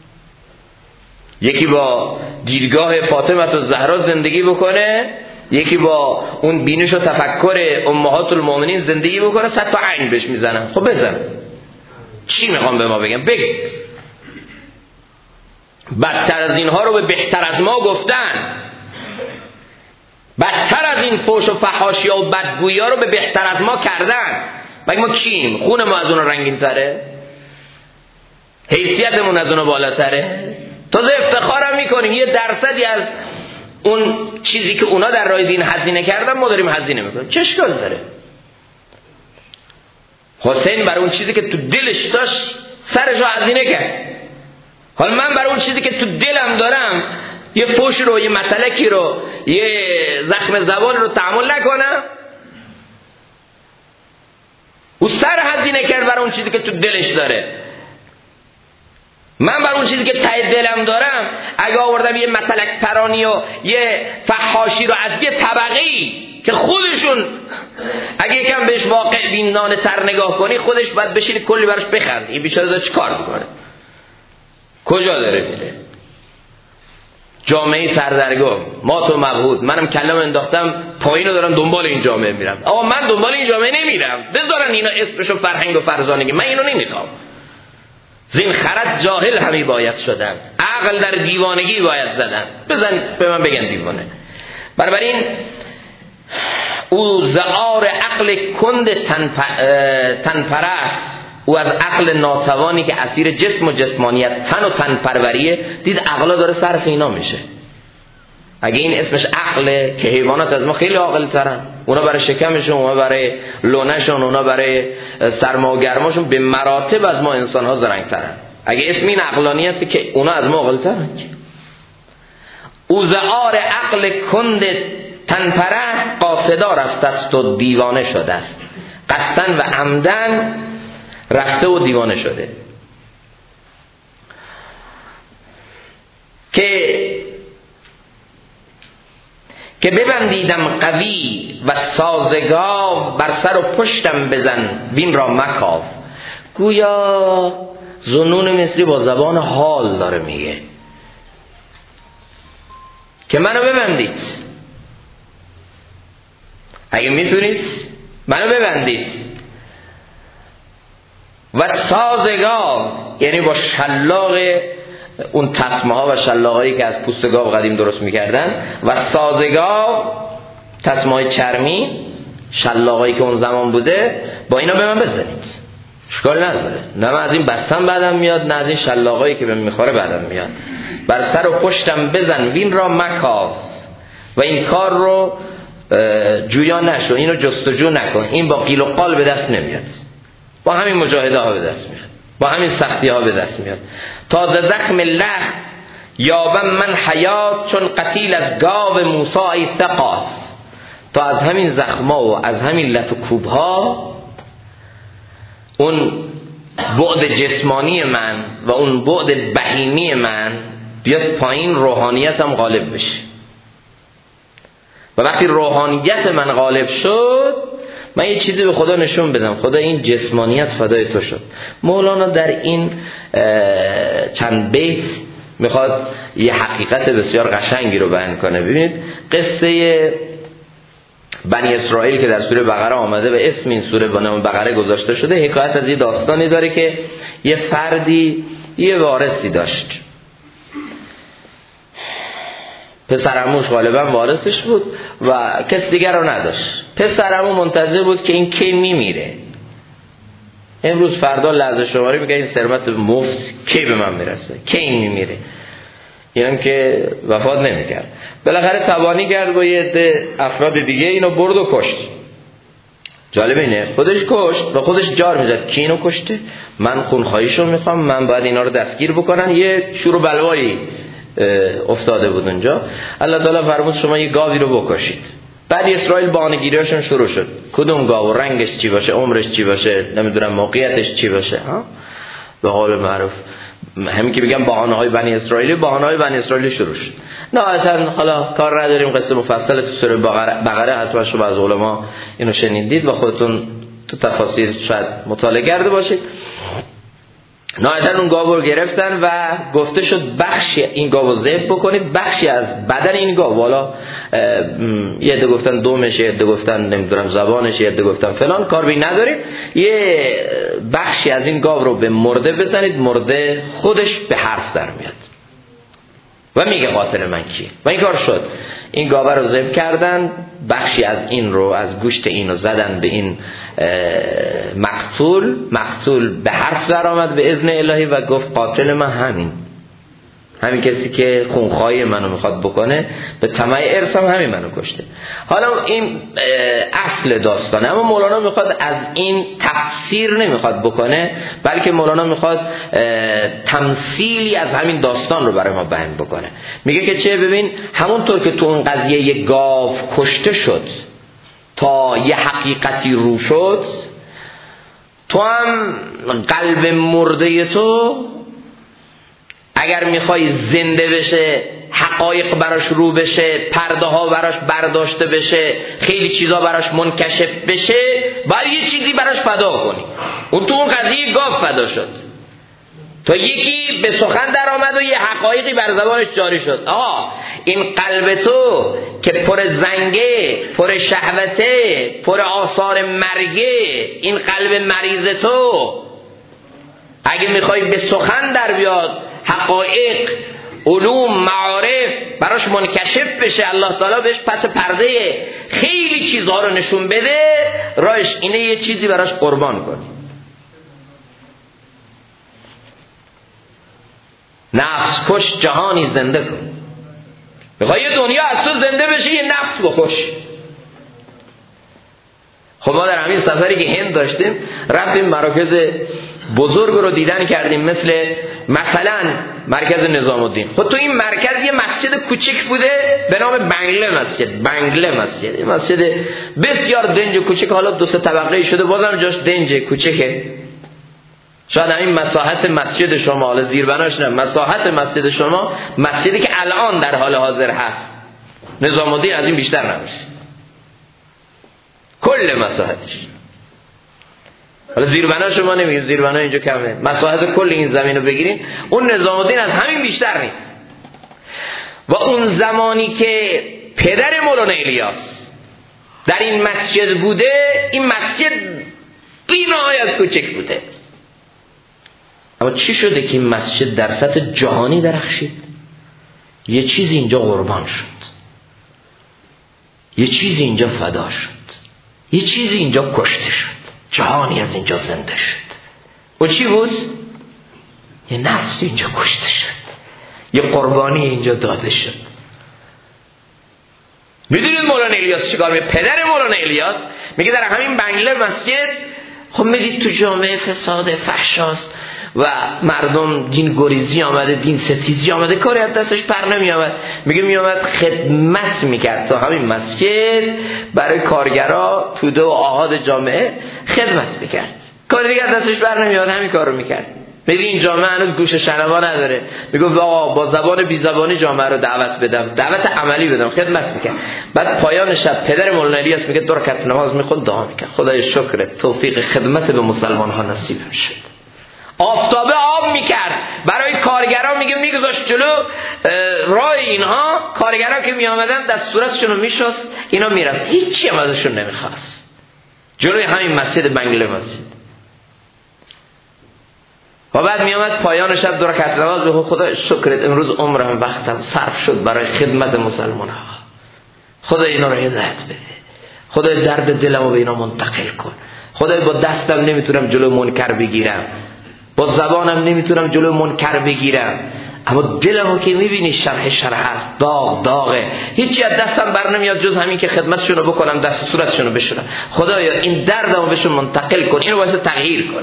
یکی با دیدگاه فاطمه الزهرا زندگی بکنه، یکی با اون بینش و تفکر امهات المؤمنین زندگی بکنه، 100 تا عین بهش میزنن. خب بزن، چی میخوام به ما بگم؟ بگی بدتر از اینها رو به بهتر از ما گفتن، بدتر از این فحش و فحاشی و بدگویی ها رو به بهتر از ما کردن. بگی ما کیم؟ خون ما از اون رنگین تره؟ حیثیتمون از اون بالاتره؟ تازه افتخارم میکنیم یه درصدی از اون چیزی که اونا در راه دین هزینه کردن ما داریم هزینه میکنیم. چه اشکال داره؟ حسین برای اون چیزی که تو دلش داشت سرشو هزینه کرد. حالا من برای اون چیزی که تو دلم دارم یه فوش رو، یه متلکی رو، یه زخم زبان رو تحمل نکنم؟ او سر هزینه کرد برای اون چیزی که تو دلش داره. من برای اون چیزی که ته دلم دارم اگه آوردم یه متلک پرانی و یه فحاشی رو از یه طبقه‌ای که خودشون اگه یکم بهش واقع بینانه تر نگاه کنی خودش باید بشینی کلی براش بخند، این بیچاره داره چیکار میکنه؟ کجا داره میره؟ جامعه سردرگم، ما تو مبهوت، منم کلم انداختم پایین رو دارم دنبال این جامعه میرم. آقا من دنبال این جامعه نمیرم، بذارن اینا اسمشو فرهنگ و فرزانگی، من اینو نمیخوام. زین خرد جاهل همی باید شدن، عقل در دیوانگی باید زدن. بزن به من بگن دیوانه. بنابراین او زعار عقل کند تنپرست، او از عقل ناتوانی که اسیر جسم و جسمانیت، تن و تن پروریه، دید عقلا داره صرف اینا میشه. اگه این اسمش عقله که حیوانات از ما خیلی عاقل ترن، اونا برای شکمشون، اونا برای لونهشون، اونا برای سرما و گرماشون به مراتب از ما انسان ها زرنگ ترن. اگه اسم این عقلانیتی که اونا از ما عاقل ترن. او زعار عقل کند تنپرست، قاصدا رفته است و دیوانه شده است. قصدن و عمدن رفته و دیوانه شده. که ببندیدم قوی و سازگار، بر سر و پشتم بزن وین را مکاو. گویا ظنون مصری با زبان حال داره میگه که منو ببندید، اگه میتونید منو ببندید. و سازگار یعنی با شلاق اون تسمه ها و شلاقایی که از پوست گاو قدیم درست میکردن، و سازگار تسمه های چرمی، شلاقایی که اون زمان بوده، با اینا به من بزنید، اشکال نداره. نه من از این بستم بعدم میاد، نه از این شلاقایی که به من میخوره بعدم میاد. بر سر و پشتم بزن وین را مکاو، و این کار رو جویا نشو، اینو جستجو نکن، این با قیل و قال به دست نمیاد، با همین مجاهده ها به دست میاد، با همین سختی ها به دست میاد. تا ز زخم لح یابم من حیات، چون قتیل از گاو موسی ای ثقات. تا از همین زخما و از همین لط و کوب ها اون بعد جسمانی من و اون بعد بهیمی من بیاد پایین، روحانیتم غالب بشه. و وقتی روحانیت من غالب شد، من یه چیزی به خدا نشون بدم، خدا این جسمانیت فدای تو شد. مولانا در این چند بیت میخواد یه حقیقت بسیار قشنگی رو بیان کنه. ببینید قصه بنی اسرائیل که در سوره بقره آمده و اسم این سوره با نام بقره گذاشته شده، حکایت از یه داستانی داره که یه فردی یه وارثی داشت. پسرعموش غالبا وارثش بود و کس دیگر رو نداشت. پسرعمو منتظر بود که این کی میمیره، امروز فردا لحظه شماری میگه این ثروت مفت کی به من میرسه، کی این میمیره. اینم که وفات نمیکرد. بالاخره تبانی کرد با یه عده افراد دیگه اینو برد و کشت. جالب اینه خودش کشت و خودش جار میزد کی اینو کشته، من خونخواهیشو میخوام، من باید اینا رو دستگیر بکنن. یه شور و بلوایی افتاده بود اونجا. الله تعالی فرمود شما یه گاوی رو بکشید. بعد اسرائیل بهانه‌گیریاشون شروع شد، کدوم گاو، رنگش چی باشه، عمرش چی باشه، نمیدونم موقعیتش چی باشه. ها به قول معروف همین که بگم بهانه‌های بنی اسرائیل شروع شد. نهایتاً حالا کار نداریم، قصه مفصل تو سوره بقره حتما شما از علما اینو شنیدید و خودتون تو تفاسیر شاید مطالعه کرده باشید. نهایتاً اون گاو رو گرفتن و گفته شد بخشی این گاو رو ذبح بکنید، بخشی از بدن این گاو، والا یه عده گفتن دومش، یه عده گفتن نمیدونم زبانش، یه عده گفتن فلان، کار بی نداریم، یه بخشی از این گاو رو به مرده بزنید، مرده خودش به حرف در میاد و میگه قاتل من کیه. و این کار شد. این گاوه رو ذبح کردن، بخشی از این رو، از گوشت این رو زدن به این مقتول به حرف در آمد به اذن الهی و گفت قاتل من همین کسی که خونخواهی منو میخواد بکنه، به طمع ارثم همین منو کشته. حالا این اصل داستانه، اما مولانا میخواد از این تفسیر نمیخواد بکنه، بلکه مولانا میخواد تمثیلی از همین داستان رو برای ما بیان بکنه. میگه که چه، ببین همونطور که تو اون قضیه یک گاو کشته شد تا یه حقیقتی رو شد، تو هم قلب مرده تو اگر میخوای زنده بشه، حقایق براش رو بشه، پرده ها براش برداشته بشه، خیلی چیزا براش منکشف بشه، باید یه چیزی براش فدا کنی. اون تو اون قضیه گاو فدا شد تا یکی به سخن در آمد و یه حقایقی بر زبانش جاری شد. این قلب تو که پر زنگه، پر شهوته، پر آثار مرگه، این قلب مریض تو اگه میخوای به سخن در بیاد، حقایق، علوم، معارف براش منکشف بشه، الله تعالی بهش پس پرده خیلی چیزها رو نشون بده، راهش اینه یه چیزی براش قربان کنی. نفس کش جهانی زنده کن. میخوای یه دنیا از تو زنده بشه، یه نفس بکش. خب ما در همین سفری که هند داشتیم رفتیم مراکز بزرگ رو دیدن کردیم، مثلا مرکز نظام الدین. خب تو این مرکز یه مسجد کوچک بوده به نام بنگله مسجد. این مسجد بسیار دنج و کوچک، حالا 2-3 طبقه شده، بازم جاش دنج کوچکه. شاید همین مساحت مسجد شما، حالا زیربناش نه، مساحت مسجد شما، مسجدی که الان در حال حاضر هست نظام الدین از این بیشتر نمیشه، کل مساحتش. حالا زیربنا شما نمیگیم، زیربنا اینجا کمه، مساحت کل این زمین رو بگیریم، اون نظام الدین از همین بیشتر نیست. و اون زمانی که پدر مولانا الیاس در این مسجد بوده، این مسجد بی‌نهایت کوچک بوده. اما چی شده که این مسجد در سطح جهانی درخشید؟ یه چیزی اینجا قربان شد، یه چیزی اینجا فدا شد، یه چیزی اینجا کشته شد، جهانی از اینجا زنده شد. و چی بود؟ یه نفسی اینجا کشته شد، یه قربانی اینجا داده شد. میدونید مولانا الیاس چیکار میکنه؟ پدر مولانا الیاس میگه در همین بنگله مسجد، خب میگید تو جامعه فساد، فحشاست و مردم دین گریزی آمده، دین ستیزی آمده، کاری از دستش پر نمی آمد. میگه می آمد خدمت میکرد تا همین مسجد، برای کارگرا، توده و آحاد جامعه خدمت میکرد. کار دیگه از دستش بر نمیاد، همین کارو میکرد. میگه این جامعه هنوز گوش شنوا نداره، میگه آقا با زبان بی زبانی جامعه رو دعوت بدم، دعوت عملی بدم، خدمت میکنه. بعد پایان شب پدر مولانا الیاس میگه 2 رکعت نماز میخوند، دعا میکنه خدای شکر توفیق خدمت به مسلمان ها نصیب شد. آفتابه آب میکرد برای کارگران، میگه میگذاشت جلو راه اینها، کارگران که میآمدن دستوراتشون رو میشست، اینا میرفت، هیچی هم ازشون نمیخواست. جلوی همین مسجد بنگله مسجد. و بعد میآمد پایان شب 2 رکعت نماز، به خدا شکرت امروز عمرم وقتم صرف شد برای خدمت مسلمان ها. خدا اینا رو هدایت بده، خدا درد دلمو به اینا منتقل کن. خدا با دستم نمیتونم جلو منکر بگیرم، با زبانم نمیتونم جلو منکر بگیرم، اما دلمو که میبینی شرح هست، داغه، هیچی از دستم بر نمیاد جز همین که خدمتشونو بکنم، دست و صورتشونو بشورم. خدایا این دردمو بهشون منتقل کن، اینو واسه تغییر کن.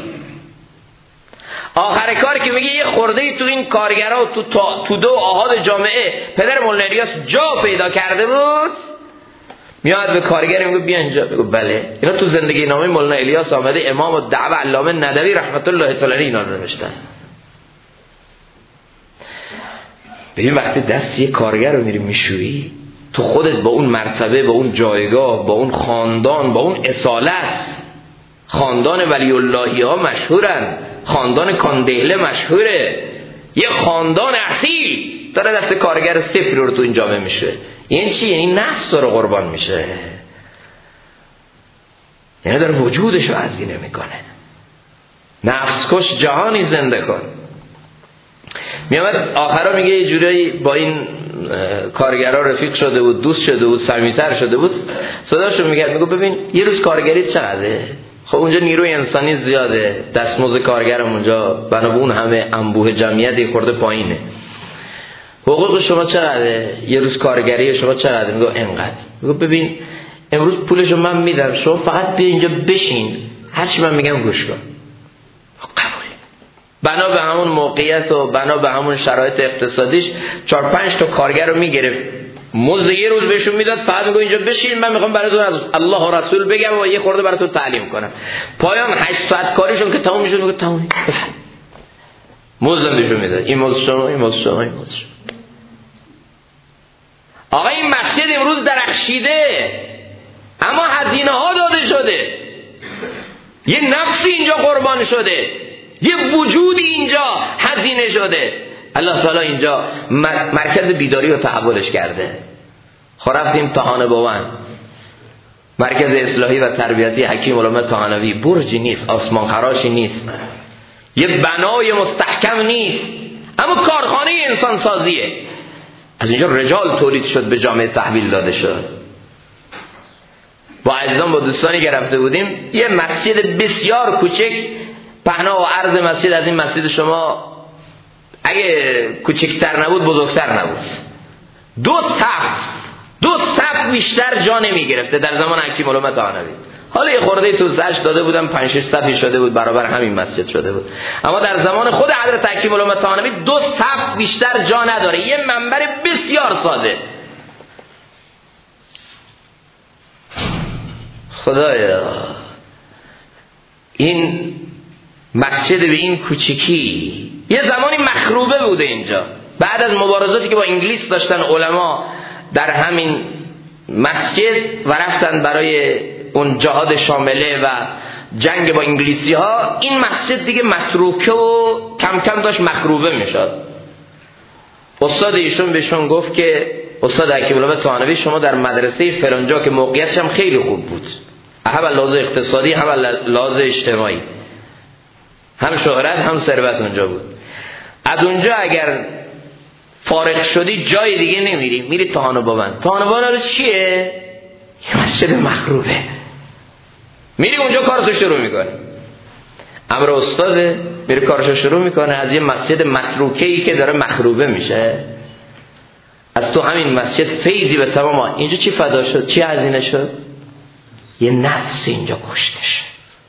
آخر کاری که میگه یه خورده تو این کارگرا و تو 2 آحاد جامعه پدر مولانا الیاس جا پیدا کرده بود، میاد به کارگر میگه بیا اینجا، بگو بله. اینا تو زندگی نامه مولانا الیاس آمده، امام الدعوه علامه ندوی رحمت الله تعالی علیه اینا رو نوشتن. ببین وقتی دست یه کارگر رو میری میشویی، تو خودت با اون مرتبه، با اون جایگاه، با اون خاندان، با اون اصالت، خاندان ولی اللهی ها مشهورن، خاندان کاندهله مشهوره، یه خاندان اصیل داره دست کارگر صفر رو تو این جامعه میشه. این چیه؟ این نفس رو قربان میشه، یعنی داره وجودش رو هزینه میکنه. نفس کش جهانی زنده کن. میامد آخرا میگه یه جورایی با این کارگرها رفیق شده بود، دوست شده بود، صمیمیتر شده بود، صداشو میگه، میگه ببین یه روز کارگری چقدره؟ خب اونجا نیروی انسانی زیاده، دستمزد کارگرم اونجا بنا به اون همه انبوه جمعیت خورده پایینه. حقوق شما چقدره؟ یه روز کارگری شما چقدره؟ میگه اینقدر. میگه ببین امروز پولشو من میدم، شما فقط بیا اینجا بشین، هر چی من میگم گوش کن. قبول. بنا به همون موقعیت و بنا به همون شرایط اقتصادیش 4-5 تا کارگر رو میگرفت، مزد یه روز بهشون میداد، فقط میگه اینجا بشین، من میخوام براتون از الله و رسول بگم و یه خورده براتون تعلیم کنم. پایان 8 ساعت کاریشون که تموم میشد، میگه تموم، مزد بهشون میداد، این مزد شما، این مزد شما، این مزد شما. آقا این مسجد امروز درخشیده، اما هزینه ها داده شده، یه نفسی اینجا قربان شده، یه وجودی اینجا هزینه شده. الله تعالی اینجا مرکز بیداری رو تحولش کرده. رفتیم طحانه بوان، مرکز اصلاحی و تربیتی حکیم علامه طحانوی، برجی نیست، آسمان خراشی نیست، یه بنای مستحکم نیست، اما کارخانه انسان سازیه. از اینجا رجال تولید شد، به جامعه تحویل داده شد. با عزیزان، با دوستانی که رفته بودیم، یه مسجد بسیار کوچک، پهنا و عرض مسجد از این مسجد شما اگه کوچکتر نبود بزرگتر نبود، 2 صف بیشتر جا نمی گرفته در زمان حکیم علامه طحانوی. حالا یه خورده تو زش داده بودم، 5-6 صفی شده بود، برابر همین مسجد شده بود، اما در زمان خود حضرت حکیم علامه طحانوی 2 صف بیشتر جا نداره، یه منبر بسیار ساده. خدایا این مسجد به این کوچیکی یه زمانی مخروبه بوده اینجا، بعد از مبارزاتی که با انگلیس داشتن علما در همین مسجد و رفتن برای اون جهاد شامله و جنگ با انگلیسی ها، این مسجد دیگه متروکه و کم کم داشت مخروبه میشد. استاد ایشون بهشون گفت که استاد حکیم علامه طحانوی، شما در مدرسه فلانجا که موقعیتش هم خیلی خوب بود، هم لحاظ اقتصادی هم لحاظ اجتماعی، هم شهرت هم ثروت اونجا بود، از اونجا اگر فارغ شدی جای دیگه نمیری، میری طحانه بوان. طحانه بوان چیه؟ یه مسجد مخروبه، میری اونجا کارتو شروع میکنه، امر استاده، میری کارشو شروع میکنه از یه مسجد متروکه‌ای که داره مخروبه میشه. از تو همین مسجد فیضی به تمام. اینجا چی فدا شد؟ چی هزینه شد؟ یه نفس اینجا کشته شد،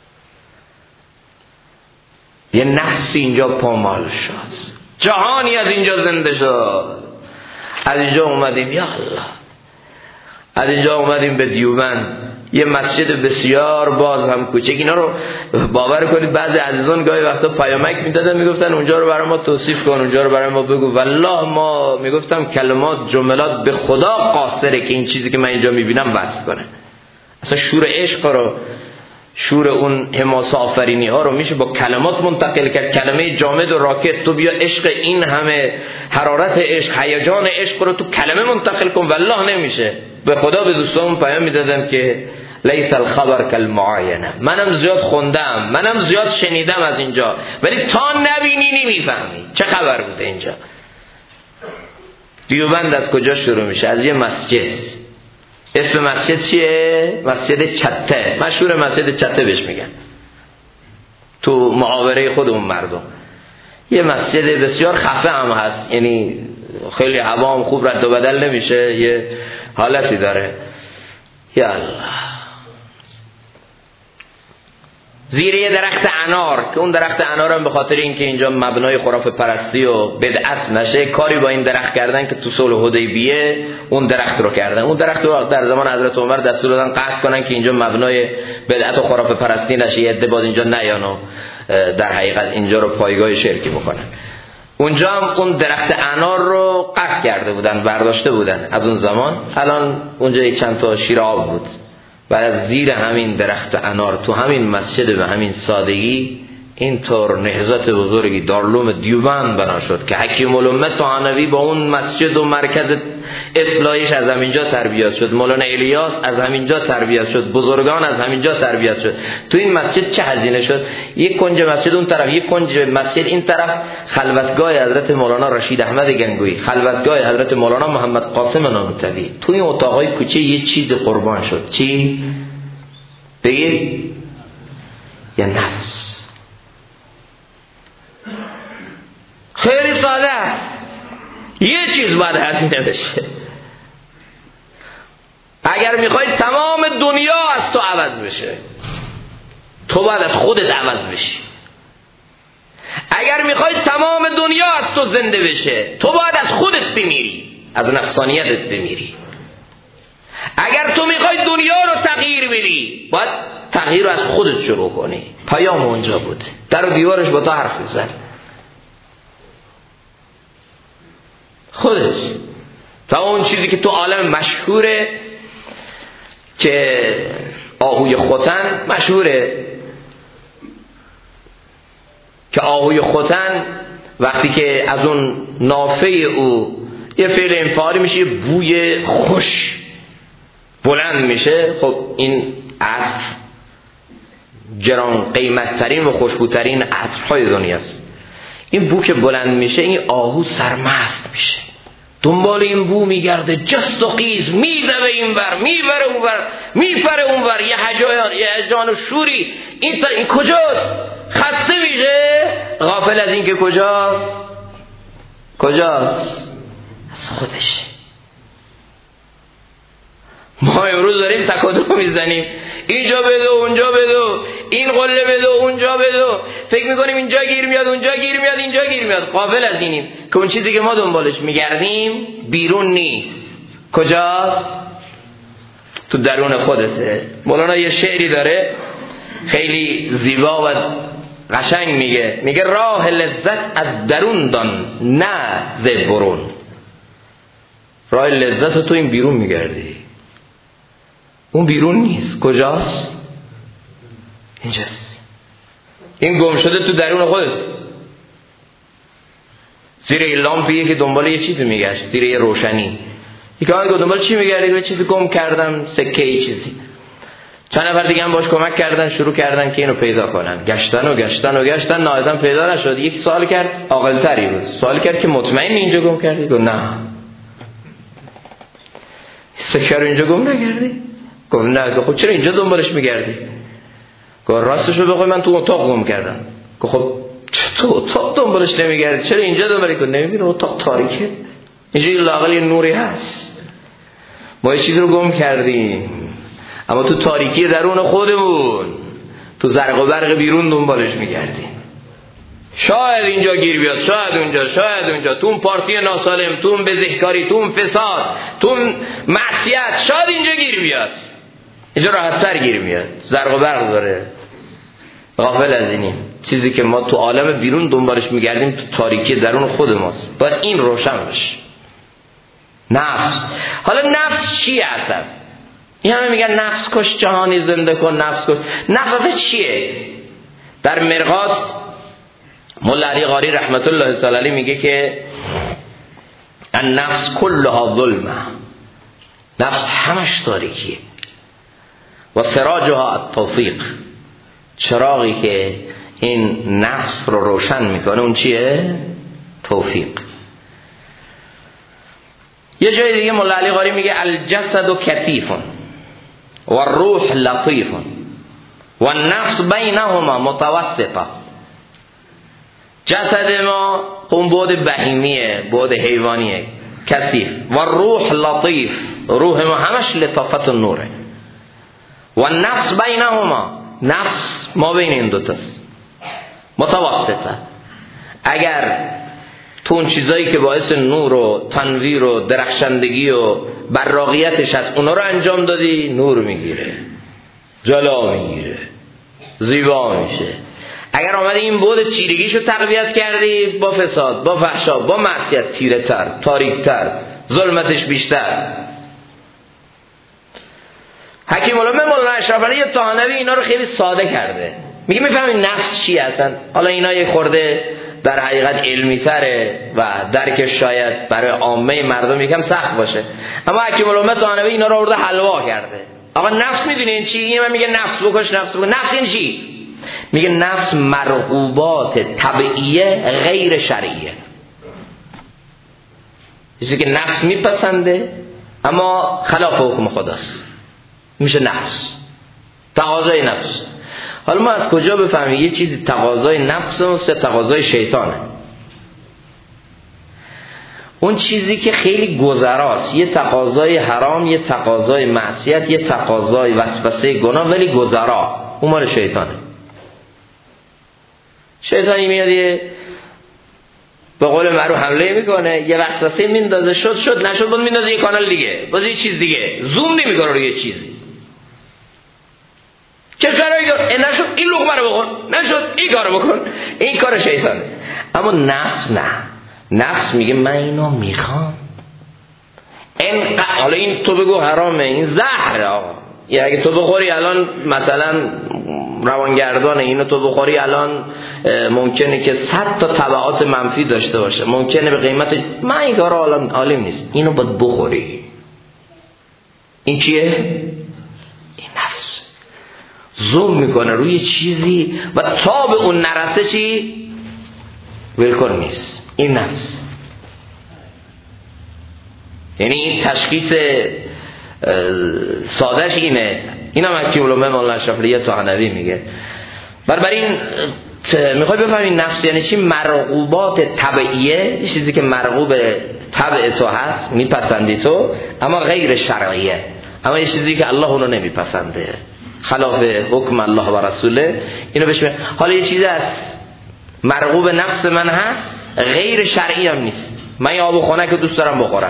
یه نفس اینجا پامال شد، جهانی از اینجا زنده شد. از اینجا اومدیم، یا الله، از اینجا اومدیم به دیوبند، یه مسجد بسیار باز هم کوچک. اینا رو باور کنید بعضی عزیزان گاهی وقتا پیامک میدادن میگفتن اونجا رو برای ما توصیف کن، اونجا رو برای ما بگو. والله ما میگفتم کلمات جملات به خدا قاصره که این چیزی که من اینجا میبینم وصف کنه. اصلا شور عشق رو، شور اون حماس آفرینی ها رو میشه با کلمات منتقل کرد. کلمه جامد و راکت، تو بیا عشق، این همه حرارت عشق، هیجان عشق رو تو کلمه منتقل کن، والله نمیشه. به خدا به دوستان پیام میدادم که لیس الخبر کالمعاینه. منم زیاد خوندم، منم زیاد شنیدم از اینجا، ولی تا نبینی نمیفهمی چه خبر بوده اینجا. دیوبند از کجا شروع میشه؟ از یه مسجد. اسم مسجد چیه؟ مسجد چته. مشهور مسجد چته بهش میگن تو محاوره خودمون مردم. یه مسجد بسیار خفه هم هست، یعنی خیلی هوا هم خوب رد و بدل نمیشه، یه حالتی داره. یا الله، زیر یه درخت انار که اون درخت انار هم به خاطر اینکه اینجا مبنای خرافه پرستی و بدعت نشه، کاری با این درخت کردن که تو صلح حدیبیه اون درخت رو کردن. اون درخت رو در زمان حضرت عمر دستور دادن قطع کنن که اینجا مبنای بدعت و خرافه پرستی نشه، یه عده باز اینجا نیان و در حقیقت اینجا رو پایگاه شرکی بکنن. اونجا هم اون درخت انار رو قطع کرده بودن، برداشته بودن از اون زمان. الان اونجا یک چند تا شیر آب بود. و از زیر همین درخت انار تو همین مسجد به همین سادگی اینطور نهضت بزرگی دارالعلوم دیوبند بنا شد که حکیم الامه طحاوی با اون مسجد و مرکز اصلاحیش از همینجا تربیت شد. مولانا الیاس از همینجا تربیت شد، بزرگان از همینجا تربیت شد. تو این مسجد چه هزینه شد. یک کنج مسجد اون طرف، یک کنج مسجد این طرف خلوتگاه حضرت مولانا رشید احمد گنگویی، خلوتگاه حضرت مولانا محمد قاسم نانوتوی. تو این اتاقای کوچه یه چیز قربان شد. چی؟ بگید. یه نفس. خیلی ساده است. یه چیز باید هزینه بشه. اگر میخوای تمام دنیا از تو عوض بشه، تو باید از خودت عوض بشی. اگر میخوای تمام دنیا از تو زنده بشه، تو باید از خودت بمیری، از نفسانیتت بمیری. اگر تو میخوای دنیا رو تغییر بدی، باید تغییر رو از خودت شروع کنی. پیام اونجا بود. در و دیوارش با تو حرف بزن. خودش تا اون چیزی که تو عالم مشهوره که آهوی ختن مشهوره، که آهوی ختن وقتی که از اون نافه او یه فعل انفعالی میشه، یه بوی خوش بلند میشه. خب این عطر جران قیمتترین و خوشبوترین عطرهای دنیاست. این بو که بلند میشه، این آهو سرمست میشه، دنبال این بو میگرده، جست و خیز، میزه این ور، میبره اون ور، میپره اون ور، یه هجان و شوری. این کجاست؟ خسته میشه، غافل از این که کجاست؟ از خودش. ما امروز داریم تکادر میزنیم، اینجا بدو اونجا بدو، این قله بدو اونجا بدو، فکر میکنیم اینجا گیر میاد اونجا گیر میاد اینجا گیر میاد. غافل از اینیم که اون چیزی که ما دنبالش میگردیم بیرون نیست. کجاست؟ تو درون خودته. مولانا یه شعری داره خیلی زیبا و قشنگ میگه راه لذت از درون دان، نه ز برون. راه لذت تو این بیرون میگردی، اون بیرون نیست. کجاست؟ اینجاست. این گم شده تو درون خودت. زیر یه لامپیه که دنبال یه چیزی میگشت، زیر یه روشنی. یکی آنگاه دنبال چی میگردی؟ یه چیزی گم کردم، سکه ای چیزی. چند نفر دیگه هم باش کمک کردن، شروع کردن که اینو پیدا کنن. گشتن نهایتاً پیدا نشد. یک سوال کرد، عاقل‌تری بود، سوال کرد که مطمئنی اینجا گم کردی؟ گفت نه. سکه رو اینجا گم نکردی؟ گفت نه. گفت خب چرا اینجا دنبالش میگردی؟ گفت راستش رو بخوای من تو اتاق گم کردم. گفت خب تو اتاق دنبالش نمیگردی، چرا اینجا دنبالش؟ گفت نمیبینی اتاق تاریکه، اینجا لااقل یه نوری هست. ما یه چیز رو گم کردیم، اما تو تاریکی درون خودمون، تو زرق و برق بیرون دنبالش میگردیم. شاید اینجا گیر بیاد، شاید اونجا، تو اون پارتی ناسالم، تو اون بزهکاری، تو اون فساد، تو اون معصیت، شاید اینجا گیر بیاد. اینجا راحت تر گیر میاد، زرق و برق داره. غافل از اینیم، چیزی که ما تو عالم بیرون دنبالش میگردیم تو تاریکی درون خود ماست. باید این روشن بشه. نفس. حالا نفس چیه اصلا؟ این همه میگن نفس کش جهانی زنده کن، نفس کش. نفس چیه؟ در مرقات مولا علی قاری رحمت الله تعالی علیه میگه که النفس کلها ظلمه، نفس همش تاریکیه. و سراجها التوفیق، چراغی که این نفس رو روشن میکنه اون چیه؟ توفیق. یه جای دیگه مولا علی قاری میگه الجسد کثیف و الروح لطیف و النفس بینهما متوسطه. جسد ما اون بعد بهیمیه، بعد حیوانیه، کثیف، و روح لطیف، روح ما همش لطافت و نوره. و النفس بینهما، نفس ما بین این دوتاست، متوسطه. اگر تو اون چیزایی که باعث نور و تنویر و درخشندگی و براقیتش هست اونا رو انجام دادی، نور میگیره، جلا میگیره، زیبا میشه. اگر آمدی این بود چیرگیشو تقویت کردی، با فساد، با فحشا، با معصیت، تیره تر، تاریک تر، ظلمتش بیشتر. حکیم الامه مولانا اشرف علی طحانوی اینا رو خیلی ساده کرده. میگه میفهمی نفس چی هستن؟ حالا اینا یه خورده در حقیقت علمی تره و درکش شاید برای عامه مردم یکم سخت باشه، اما حکیم الامه طحانوی اینا رو آورده حلوا کرده. آقا نفس میدونی این چی؟ این من میگه نفس بکش، نفس بکش. نفس این چی؟ میگه نفس مرغوبات طبیعیه غیر شرعیه، چیزی که نفس میپسنده اما خلاف حکم خداست، میشه نفس، تقاضای نفس. حالا ما از کجا بفهمیم یه چیزی تقاضای نفس و سه تقاضای شیطانه؟ اون چیزی که خیلی گذراست، یه تقاضای حرام، یه تقاضای معصیت، یه تقاضای وسوسه گناه، ولی گذرا، اون مال شیطانه. شیطانی میاد یه به قول معروف حمله میکنه، یه وسوسه میندازه، شد نشد، باز میندازه یه کانال دیگه، باز یه چیز دیگه، زوم نمیکنه روی یه چیزی. چه کاری کنه؟ نشد این لقمه رو بخور، نشد این کارو بکن. این کار شیطانه. اما نفس نه، نفس میگه من اینو میخوام. این حالا این تو بگو حرامه، این زهره آقا. یا اگه تو بخوری الان مثلا روانگردانه، اینو تو بخوری الان ممکنه که 100 تا تبعات منفی داشته باشه، ممکنه به قیمت من این کارا عالم نیست، اینو باید بخوری. این چیه؟ این نفس زوم میکنه روی چیزی و تا به اون نرسه چی؟ ولکن نیست. این نفس. یعنی این تشخیص سادهش اینه. اینم حکیم الامه مولانا اشرف علی طحانوی میگه. بنابراین میخوای بفهمی نفس یعنی چی؟ مرغوبات طبیعیه، چیزی که مرغوب طبع تو هست، میپسندی تو، اما غیر شرعیه، اما یه چیزی که الله اونو نمیپسنده، خلاف حکم الله و رسوله، اینو بهش میگه. حالا یه چیزی هست مرغوب نفس من هست، غیر شرعی هم نیست. من یه آب خنک که دوست دارم بخورم،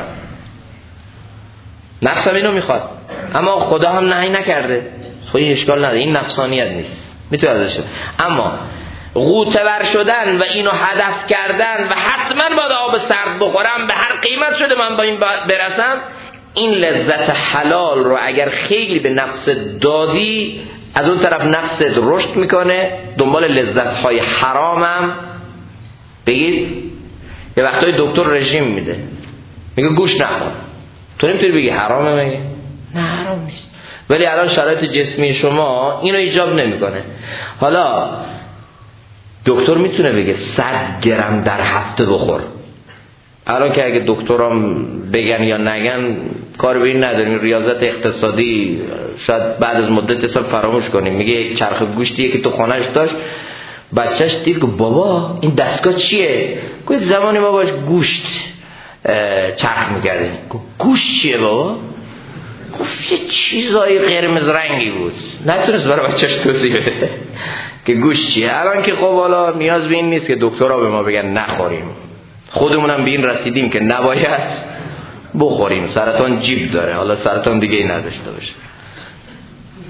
نفسم اینو میخواد، اما خدا هم نهی نکرده، خیلی اشکال نداره، این نفسانیت نیست، میتونه ازش. اما غوطه ور شدن و اینو هدف کردن و حتما باید آب سرد بخورم، به هر قیمت شده من با این برسم، این لذت حلال رو اگر خیلی به نفس دادی، از اون طرف نفست رشد میکنه، دنبال لذت‌های حرامم. بگید یه وقتای دکتر رژیم میده، میگه گوش نخور، تو نمیتونی بگی حرامه، میگه نه حرام نیست، ولی الان شرایط جسمی شما اینو ایجاب نمیکنه. حالا دکتر میتونه بگه 100 گرم در هفته بخور. الان که اگه دکترام بگن یا نگن کار به این نداریم، ریاضت اقتصادی شاید بعد از مدت سال فراموش کنیم. میگه یک چرخ گوشتیه که تو خانهش داشت، بچهش دید که بابا این دستگاه چیه؟ گفت زمانی ما باش گوشت چرخ میکردیم. گوشت چیه بابا؟ گفت یه چیزای قرمز رنگی بود، نتونست برای بچهش توضیح بده که گوشت چیه. الان که خب حالا نیاز به این نیست که دکترها به ما بگن نخوریم، خودمونم به این رسیدیم که نباید بخوریم. سرطان جیب داره، حالا سرطان دیگه ای نداشته باشه.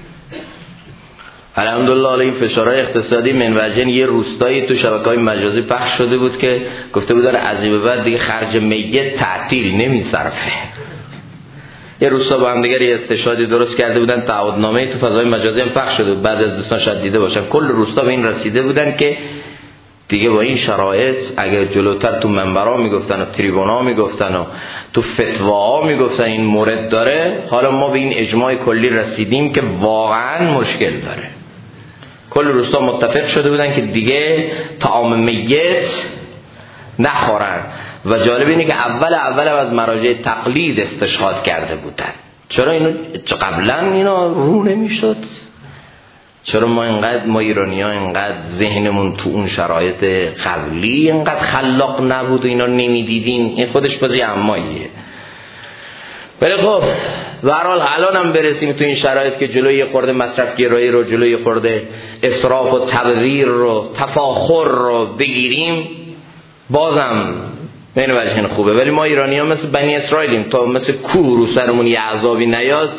الحمدلله این فشارهای اقتصادی منوجن یه روستایی تو شبکه‌های مجازی پخش شده بود که گفته بودن از این به بعد دیگه خرج میت تعطیل نمیصرفه. یه روستا با هم دیگه یه استشهادی درست کرده بودن، تعهدنامه تو فضای مجازی هم پخش شده بود، بعد از دوستان شاید دیده باشن. کل روستا به این رسیده بودن که دیگه با این شرایط اگر جلوتر تو منبرها میگفتن و تریبونا میگفتن و تو فتواها میگفتن این مورد داره، حالا ما به این اجماع کلی رسیدیم که واقعا مشکل داره. کل روستا متفق شده بودن که دیگه طعام میت نخورن و جالب اینه که اول از مراجع تقلید استشهاد کرده بودن. چرا اینو قبلا اینا رو نمیشد؟ چرا ما ایرانی‌ها اینقدر ذهنمون تو اون شرایط قبلی اینقدر خلاق نبود و اینا نمیدیدیم؟ این خودش بازی اماییه. ولی خب به هر حال الان هم برسیم تو این شرایط که جلوی خورده مصرف گرایی رو، جلوی خورده اسراف و تبذیر رو، تفاخر رو بگیریم، بازم این وجه خوبه. ولی ما ایرانی‌ها مثل بنی اسرائیلیم، تا مثل کوه رو سرمون یه عذابی نیاد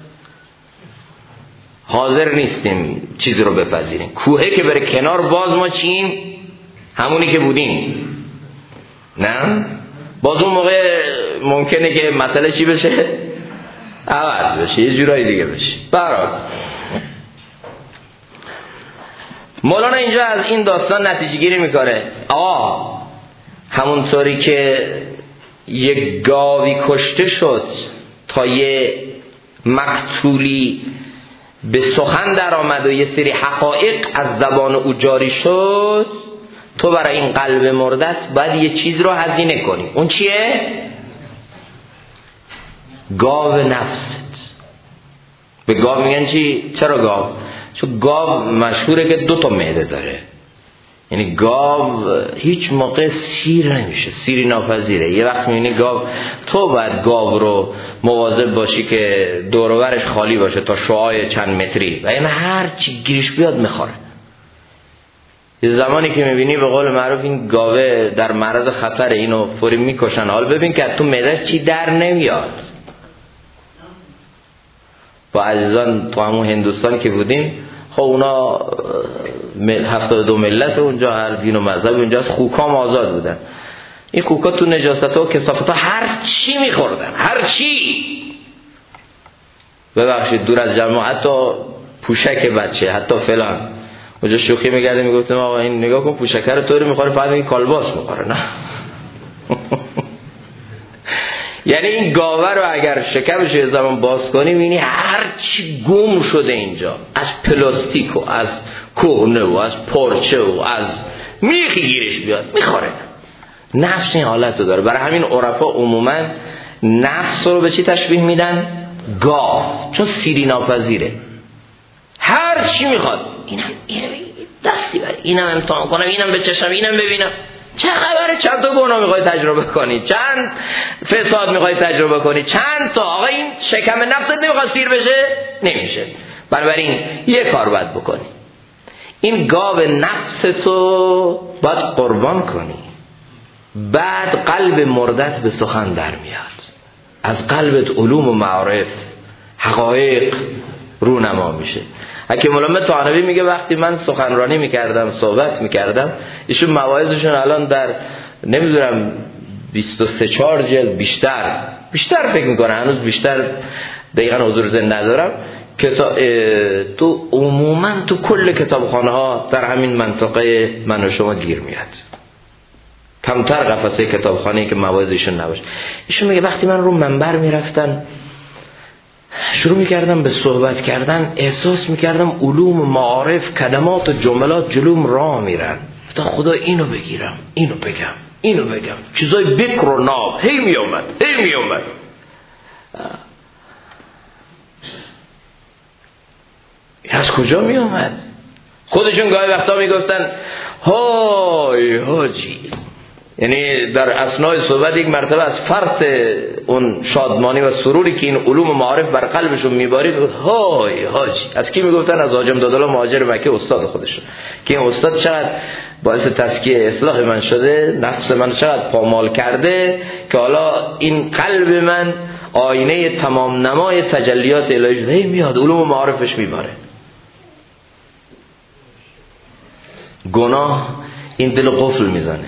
حاضر نیستیم چیزی رو بپذیریم. کوهه که بره کنار باز ما چیم؟ همونی که بودیم. نه؟ باز اون موقع ممکنه که مسئله چی بشه؟ عوض بشه، یه جورایی دیگه بشه. برای مولانا اینجا از این داستان نتیجه گیری میکنه. آقا همونطوری که یک گاوی کشته شد تا یه مقتولی به سخن در آمد و یه سری حقایق از زبان او جاری شد، تو برای این قلب مرده است باید یه چیز رو هزینه کنی. اون چیه؟ گاو نفست. به گاو میگن چی؟ چرا گاو؟ چون گاو مشهوره که 2 تا معده داره. یعنی گاو هیچ موقع سیر نمیشه، سیری ناپذیره. یه وقت میبینی گاو، تو باید گاو رو مواظب باشی که دور و برش خالی باشه تا شعاع چند متری و یعنی هر چی گیرش بیاد میخوره. یه زمانی که میبینی به قول معروف این گاوه در معرض خطر، اینو فوری میکشن، حال ببین که تو معده‌اش چی در نمیاد. با عزیزان تو همون هندوستان که بودیم، خب اونا 72 ملت اونجا، هر دین و مذهب اونجا، خوکام آزاد بودن. این خوکا تو نجاست‌ها و کثافت‌ها هر چی می‌خوردن، هر چی. ببخشید دور از جمع، حتی پوشک بچه، حتی فلان. اونجا شوخی می‌کردیم، میگفتیم آقا این نگاه کن پوشکر رو طوری می‌خوره، فقط این کالباس می‌خوره. نه یعنی این گاوه رو اگر شکمش یه زمان باز کنیم می‌بینی هر چی گم شده اینجا، از پلاستیک و از کهنه و از پارچه و از میخی گیرش بیاد میخوره. نفس این حالت رو داره. برای همین عرفا عموما نفس رو به چی تشبیه میدن؟ گاو. چون سیری ناپذیره، هر چی میخواد اینم دستی بره، اینم امتحان کنم، اینم بچشم، اینم ببینم. چه خبره؟ چند تا گناه میخوای تجربه کنی؟ چند فساد میخوای تجربه کنی؟ چند تا؟ آقا این شکم نفست نمیخواد سیر بشه؟ نمیشه. بنابراین یه کار باید بکنی، این گاو نفس تو باید قربان کنی، بعد قلب مردت به سخن در میاد، از قلبت علوم و معارف حقایق رونما میشه. حکیم الامه طحاوی میگه وقتی من سخنرانی میکردم، صحبت میکردم، ایشون مواعظشون الان در نمیدونم 23-4 جلد بیشتر فکر میکنه، هنوز بیشتر دقیقا حضور ذهن ندارم، تو عموما تو کل کتابخانه ها در همین منطقه من و شما گیر میاد. کمتر قفسه کتابخانه‌ای که مواعظشون نباشه. ایشون میگه وقتی من رو منبر میرفتم شروع میکردم به صحبت کردن، احساس میکردم علوم و معارف، کلمات و جملات جلوم راه میرن. تا خدا اینو بگیرم، اینو بگم، چیزای بکر و ناب هی میومد. از کجا میومد؟ خودشون گاهی وقتا میگفتن های حاجی، یعنی در اثناء صحبت یک مرتبه از فرط اون شادمانی و سروری که این علوم و معارف بر قلبشون میبارید گفت های حاجی. از کی میگفتن؟ از حاجم دادالا مهاجر مکه، استاد خودشون، که این استاد چقدر باعث تزکیه اصلاح من شده، نفس من چقدر پامال کرده که حالا این قلب من آینه تمام نمای تجلیات الهی شده. هی میاد علوم و معارفش میباره. گناه این دل قفل میزنه،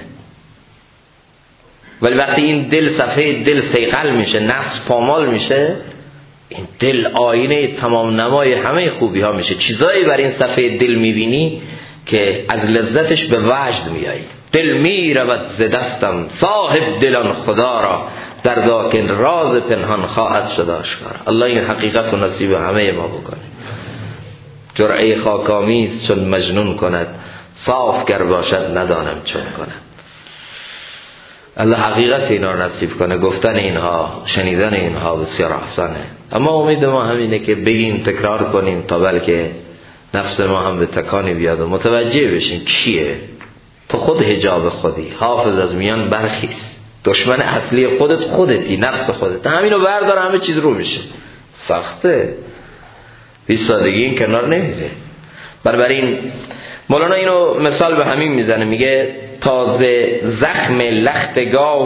ولی وقتی این دل صفحه دل صیقل میشه، نفس پامال میشه، این دل آینه تمام نمای همه خوبی ها میشه. چیزایی بر این صفحه دل میبینی که از لذتش به وجد میایی. دل میرود ز دستم صاحب دلان خدا را، دردا که راز پنهان خواهد شد آشکار. الله این حقیقت و نصیب همه ما بکنه. جرعه خاکامیز چون مجنون کند، صاف گر باشد ندانم چون کند. الله حقیقت اینا رو نصیب کنه. گفتن اینها، شنیدن اینها بسیار آسانه، اما امید ما همینه که بگیم، تکرار کنیم تا بلکه نفس ما هم به تکانی بیاد و متوجه بشیم کیه. تو خود حجاب خودی، حافظ از میان برخیز. دشمن اصلی خودتی، نفس خودت. همینو بردار همه چیز رو میشه. سخته، بی سادگی این کنار نمیره. بنابراین مولانا اینو مثال به همین میزنه، میگه تازه زخم لخت گاو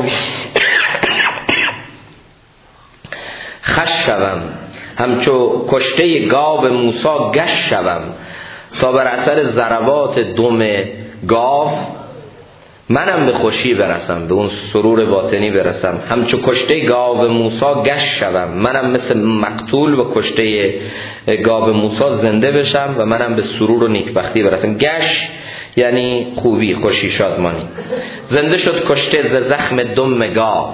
خش شوم، همچو کشته گاو موسی گشت شوم. تا بر اثر ضربات دم گاو منم به خوشی برسم، به اون سرور باطنی برسم. همچو کشته گاو موسی گشت شوم، منم مثل مقتول و کشته گاو موسی زنده بشم و منم به سرور و نیکبختی برسم. گشت یعنی خوبی، خوشی، شادمانی. زنده شد کشته ز زخم دم گاو.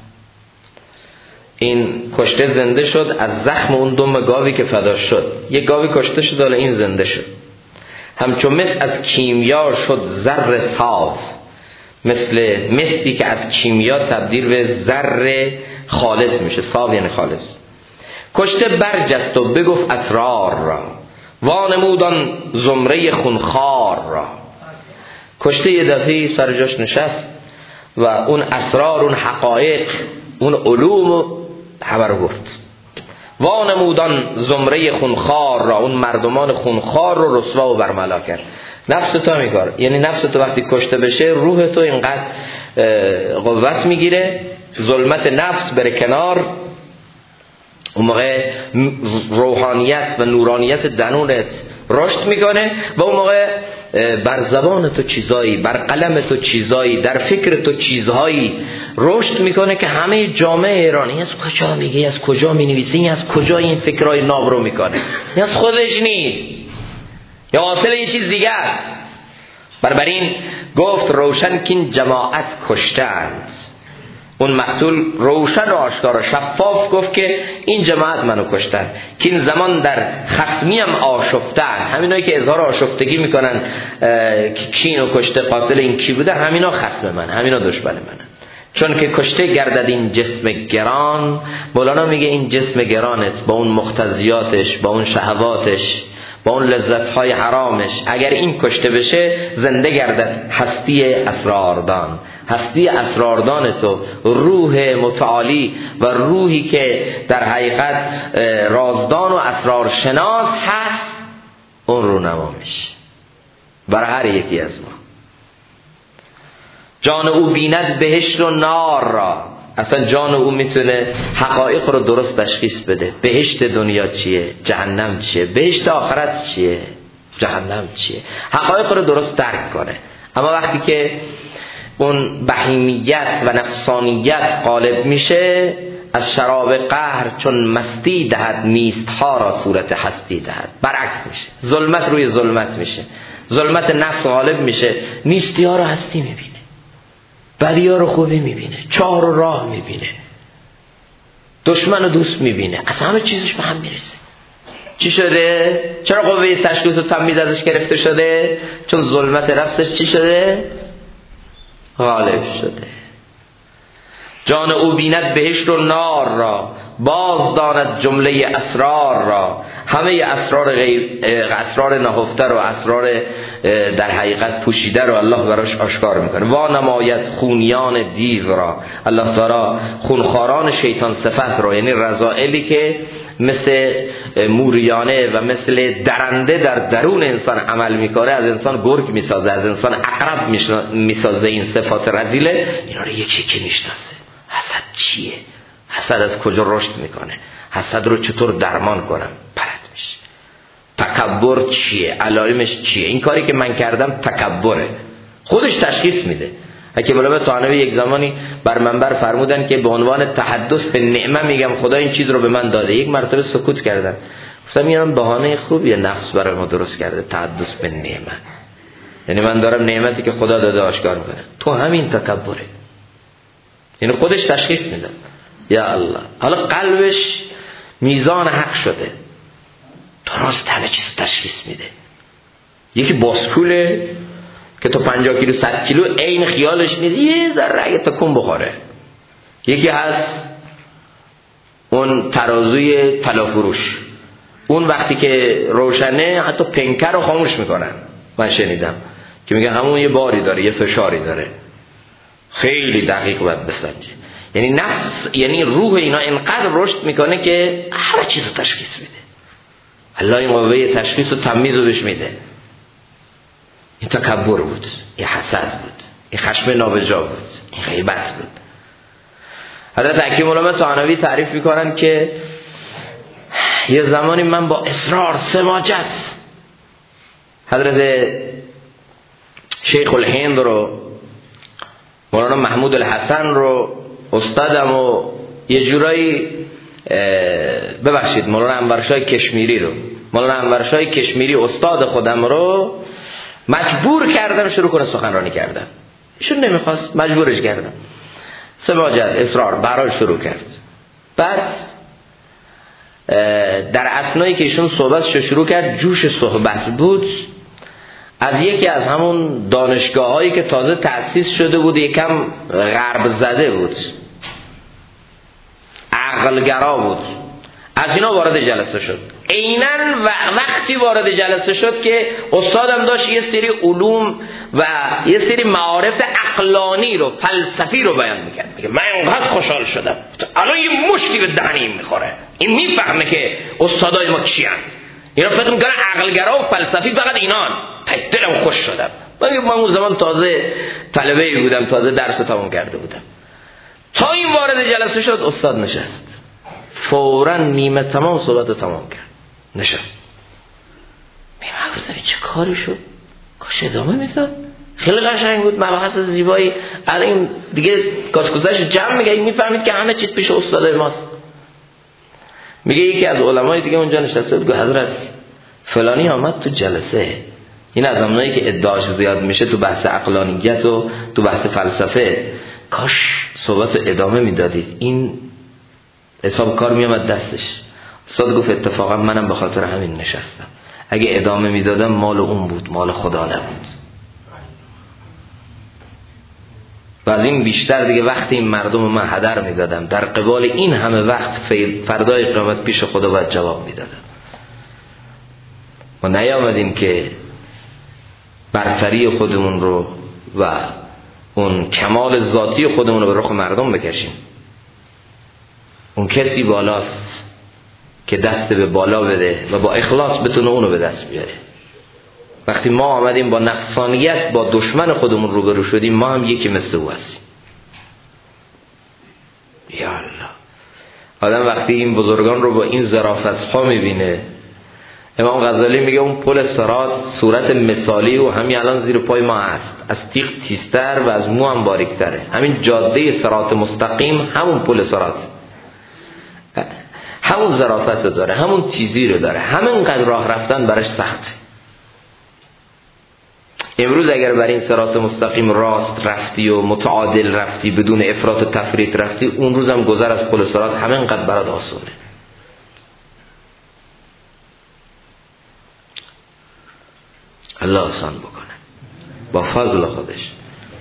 این کشته زنده شد از زخم اون دم گاوی که فدا شد. یک گاوی کشته شد، حالا این زنده شد. همچون مس از کیمیا شد زر صاف، مثل مسی که از کیمیا تبدیل به زر خالص میشه. صاف یعنی خالص. کشته برجست و بگفت اسرار را، وانمودان زمره خونخوار را. کشته یه دفعه سر جاش نشست و اون اسرار، اون حقایق، اون علوم خبر گفت. وانمودان زمره خونخوار را، اون مردمان خونخوار رو رسوا و برملا کرد. نفس تو میکار، یعنی نفس تو وقتی کشته بشه روح تو اینقدر قوت میگیره، ظلمت نفس بره کنار، اون موقع روحانیت و نورانیت درونت رشد میکنه و اون موقع بر زبان تو چیزایی، بر قلم تو چیزایی، در فکر تو چیزهایی رشد میکنه که همه جامعه ایرانی از کجا میگه، از کجا مینویسه، این از کجا این فکرهای ناب رو میکنه، این از خودش نیست، یا حاصل یه چیز دیگر. بنابراین گفت روشن که این جماعت کشتند. اون مقتول روشن و آشکار و شفاف گفت که این جماعت منو کشتن، که این زمان در خصمیم آشفتن. همینایی که اظهار آشفتگی میکنن که کی اینو کشته، قاتل این کی بوده، همینا خصم من، همینا دشمن منن. چون که کشته گردد این جسم گران. مولانا میگه این جسم گرانت با اون مقتضیاتش، با اون شهواتش، با اون لذت‌های حرامش، اگر این کشته بشه زنده گردد هستی اسراردان. هستی اسراردان تو، روح متعالی و روحی که در حقیقت رازدان و اسرار شناس هست، اون رو نما میشه برای هر یکی از ما. جان او بیند بهشت و نار را. اصلا جان او میتونه حقایق رو درست تشخیص بده. بهشت دنیا چیه، جهنم چیه، بهشت آخرت چیه، جهنم چیه، حقایق رو درست درک کنه. اما وقتی که اون بهیمیت و نفسانیت غالب میشه، از شراب قهر چون مستی دهد، نیست ها را صورت هستی دهد. برعکس میشه، ظلمت روی ظلمت میشه، ظلمت نفس غالب میشه، نیستی ها رو هستی میبینه، بدی ها رو خوبی میبینه، چهار و راه میبینه، دشمن و دوست میبینه، از همه چیزش به هم میرسه. چی شده؟ چرا قوه تشخیص و تمییز ازش گرفته شده؟ چون ظلمت نفسش چی شده؟ غالب شده. جان او بیند بهشت و نار را، باز داند جمله اسرار را. همه اسرار نهفته رو، اسرار در حقیقت پوشیده رو الله براش آشکار میکنه. وا نماید خونیان دیو را. الله تعالی خونخواران شیطان صفت رو، یعنی رذائلی که مثل موریانه و مثل درنده در درون انسان عمل میکنه، از انسان گرگ میسازه، از انسان عقرب میسازه. این صفات رذیله، اینا رو یکی که میشناسه. حسد چیه؟ حسد از کجا رشد میکنه؟ حسد رو چطور درمان کنم؟ پرت میشه. تکبر چیه، علائمش چیه. این کاری که من کردم تکبره، خودش تشخیص میده. حکیم العلماء طحاوی یک زمانی بر منبر فرمودن که به عنوان تحدث به نعمه میگم خدا این چیز رو به من داده. یک مرتبه سکوت کردن، گفتم این بهانه خوبیه نفس برای ما درست کرده، تحدث به نعمه. یعنی من دارم نعمتی که خدا داده آشکار میکنم، تو همین تکبره. یعنی خودش تشخیص میده. یا الله، حالا قلبش میزان حق شده، درست همه چیز تشخیص میده. یکی باسکوله که تو 50 کیلو 100 کیلو عین خیالش نیست، یه ذره اگه تکون بخوره. یکی هست اون ترازوی طلافروش، اون وقتی که روشنه حتی پنکر رو خاموش میکنن. من شنیدم که میگن همون یه باری داره، یه فشاری داره، خیلی دقیق باید بسنجه. یعنی نفس، یعنی روح اینا اینقدر رشد میکنه که همه چیز رو تشخیص میده. الله این قوه تشخیص و تمیز رو بهش میده. این تکبر بود، این حسد بود، این خشم نابجا بود، این غیبت بود. حضرت حکیم العلماء طحاوی تعریف میکنن که یه زمانی من با اصرار سماجت حضرت شیخ الهند رو، مولانا محمود الحسن رو، استادم و یه جورایی ببخشید مولانا انورشاه کشمیری رو، مولانا انورشاه کشمیری استاد خودم رو مجبور کردم شروع کنه سخنرانی کردن. ایشون نمیخواست، مجبورش کردم. سماجت، اصرار، برای شروع کرد. بعد در اثنایی که ایشون صحبتش شروع کرد، جوش صحبت بود، از یکی از همون دانشگاه هایی که تازه تأسیس شده بود، یکم غرب زده بود، عقلگرا بود، از اینا وارد جلسه شد. عیناً وقتی وارد جلسه شد که استادم داشت یه سری علوم و یه سری معارف عقلانی رو، فلسفی رو بیان میکرد. میگه من انقدر خوشحال شدم، الان یه مشتی به دهنیم میخوره، این میفهمه که استادای ما کیان. اینا فکر میکنن عقلگرا و فلسفی فقط اینان. دلم خوش شدم. من اون زمان تازه طلبه بودم، تازه درس تمام کرده بودم. تا این وارد جلسه شد، استاد نشست، فوراً نیمه تمام صحبت تمام کرد، نشست. میگم چه کاری شد؟ کاش ادامه میداد، خیلی قشنگ بود، مباحث زیبایی. الان دیگه کاسکوزش جمع میگه، میفهمید که همه چیز پیش استاد ماست. میگه یکی از علمای دیگه اونجا نشسته بود، حضرت فلانی آمد تو جلسه، این از اونایی که ادعاش زیاد میشه تو بحث عقلانیت و تو بحث فلسفه، کاش صحبت ادامه میدادید، این حساب کار میامد دستش. استاد گفت اتفاقا منم به خاطر همین نشستم، اگه ادامه میدادم مال اون بود، مال خدا نبود. و از این بیشتر دیگه وقتی این مردم من هدر میدادم، در قبال این همه وقت فردای قیامت پیش خدا باید جواب میدادم. ما نیامدیم که برتری خودمون رو و اون کمال ذاتی خودمون رو به رخ مردم بکشیم. اون کسی بالاست که دست به بالا بده و با اخلاص بتونه اونو به دست بیاره. وقتی ما آمدیم با نفسانیت با دشمن خودمون روبرو شدیم، ما هم یکی مثل او هستیم. یا الله، آدم وقتی این بزرگان رو با این ظرافت ها میبینه. امام غزالی میگه اون پل صراط صورت مثالی و همین الان زیر پای ما هست، از تیغ تیزتر و از مو هم باریکتره. همین جاده صراط مستقیم همون پل صراط، همون ظرافت رو داره، همون تیزی رو داره، همینقدر راه رفتن براش سخته. امروز اگر بر این صراط مستقیم راست رفتی و متعادل رفتی، بدون افراط و تفریط رفتی، اون روز هم گذر از پل صراط همینقدر برات آسونه. الله آسان بکنه با فضل خودش.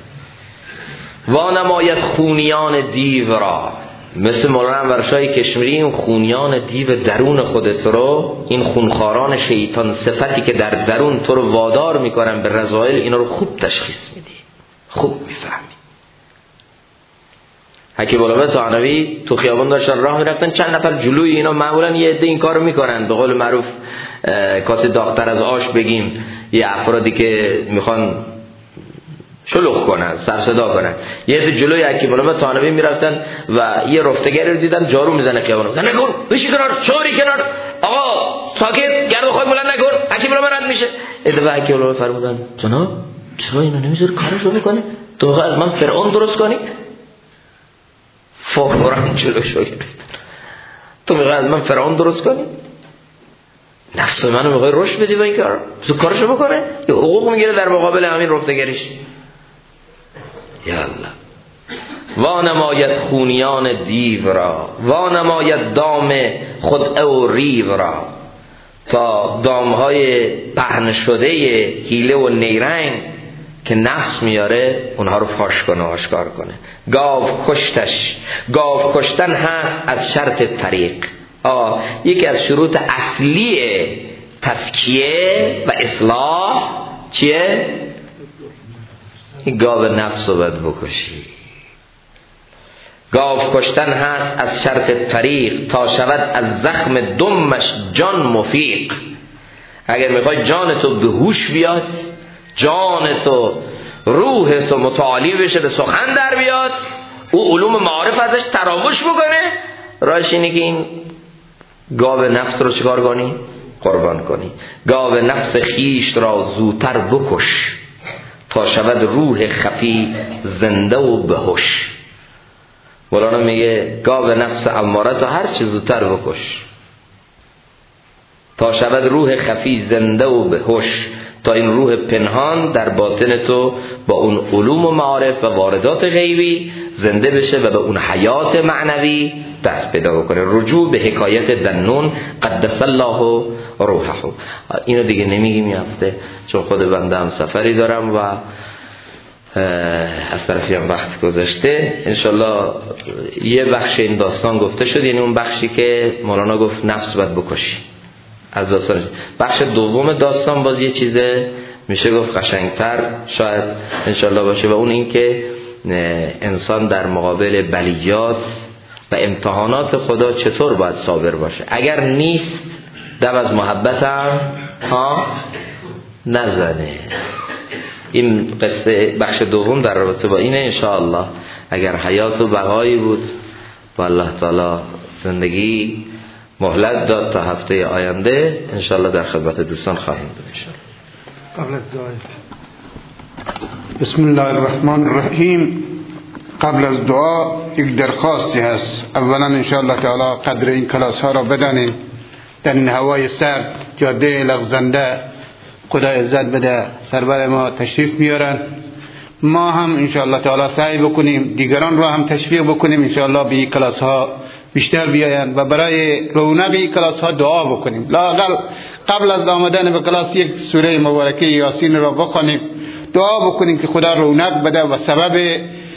وانماید خونیان دیو را، مثل مولانا انورشاه کشمیری، این خونیان دیو درون خودت رو، این خونخواران شیطان صفتی که در درون تو رو وادار میکنن به رذائل، اینا رو خوب تشخیص میدی، خوب میفهمی. حکیم العلماء طحاوی تو خیابان داشتن راه میرفتن، چند نفر جلوی اینا، معمولا یه عده این کارو میکنن، به قول معروف کاسه داغ‌تر از آش بگیم، یه افرادی که میخوان شلوغ کنن، سر صدا کنن. یه عده جلوی حکیم العلماء طحاوی میرفتن و یه رفتگری رو دیدن جارو میزنه خیابانو، نکن بشی کنار، چوری کنار، آقا ساکت، گرد خود بلند نکن، حکیم رو رد میشه. ادبا حکیم رو فرمودن جناب چرا اینو نمیذاری کارشو بکنه؟ تو از من فرعون درست کنی؟ فوراً جلوشو گرفت. تو میخوای از من فرعون درست کنی؟ نفس منو میخوای رشد بدی با این کار؟ تو کارشو بکنه یا حقوق میگیره در مقابل همین رفتگریش؟ یا الله. وانماید خونیان دیو را، وانماید دام خود او ریو را، تا دامهای پهن شده حیله و نیرنگ که نفس میاره اونها رو فاش کنه و آشکار کنه. گاو کشتن هست از شرط طریق. یکی از شروط اصلی تزکیه و اصلاح چیه؟ گاو نفس رو باید بکشی. گاو کشتن هست از شرط طریق، تا شود از زخم دمش جان مفیق. اگر میخوای جان تو به هوش بیاد، جان تو روح تو متعالی بشه، به سخن در بیاد، او علوم معارف ازش تراوش بکنه، راهش اینه که این گاو نفس رو چیکار کنی؟ قربان کنی. گاو نفس خیش را زودتر بکش، تا شود روح خفی زنده و بهوش. مولانا میگه گاو نفس اماره تو هر چی زودتر بکش، تا شود روح خفی زنده و بهوش، تا این روح پنهان در باطن تو با اون علوم و معارف و واردات غیبی زنده بشه و به اون حیات معنوی دست پیدا بکنه. رجوع به حکایت دنون قدس الله روحه. اینو دیگه نمیگیم یافته، چون خود بنده هم سفری دارم و از طرفی هم وقت گذاشته. انشالله یه بخش این داستان گفته شد، یعنی اون بخشی که مولانا گفت نفس باید بکشی از داستان. بخش دوم داستان باز یه چیزه میشه گفت قشنگتر شاید انشالله باشه، و اون این که انسان در مقابل بلیات و امتحانات خدا چطور باید صابر باشه. اگر نیست دم از محبت هم نزنه. این قصه بخش دوم در رابطه با اینه. انشاءالله اگر حیات و بقایی بود و الله تعالی زندگی مهلت داد تا هفته آینده، انشاءالله در خدمت دوستان خواهیم بود. انشاءالله قبل از دعا بسم الله الرحمن الرحیم. قبل از دعا یک درخواستی هست. اولا انشاءالله تعالی قدر این کلاس ها را بدانید. در این هوای سرد جاده لغزنده خدا عزت بده سرور ما تشریف میارن. ما هم انشاءالله تعالی سعی بکنیم دیگران را هم تشویق بکنیم انشاءالله به این کلاس ها بیشتر بیاین و برای رونق این کلاس ها دعا بکنیم. لااقل قبل از آمدن به کلاس یک سوره مبارکه یاسین را بخوانیم، دعا بکنیم که خدا رونق بده و سبب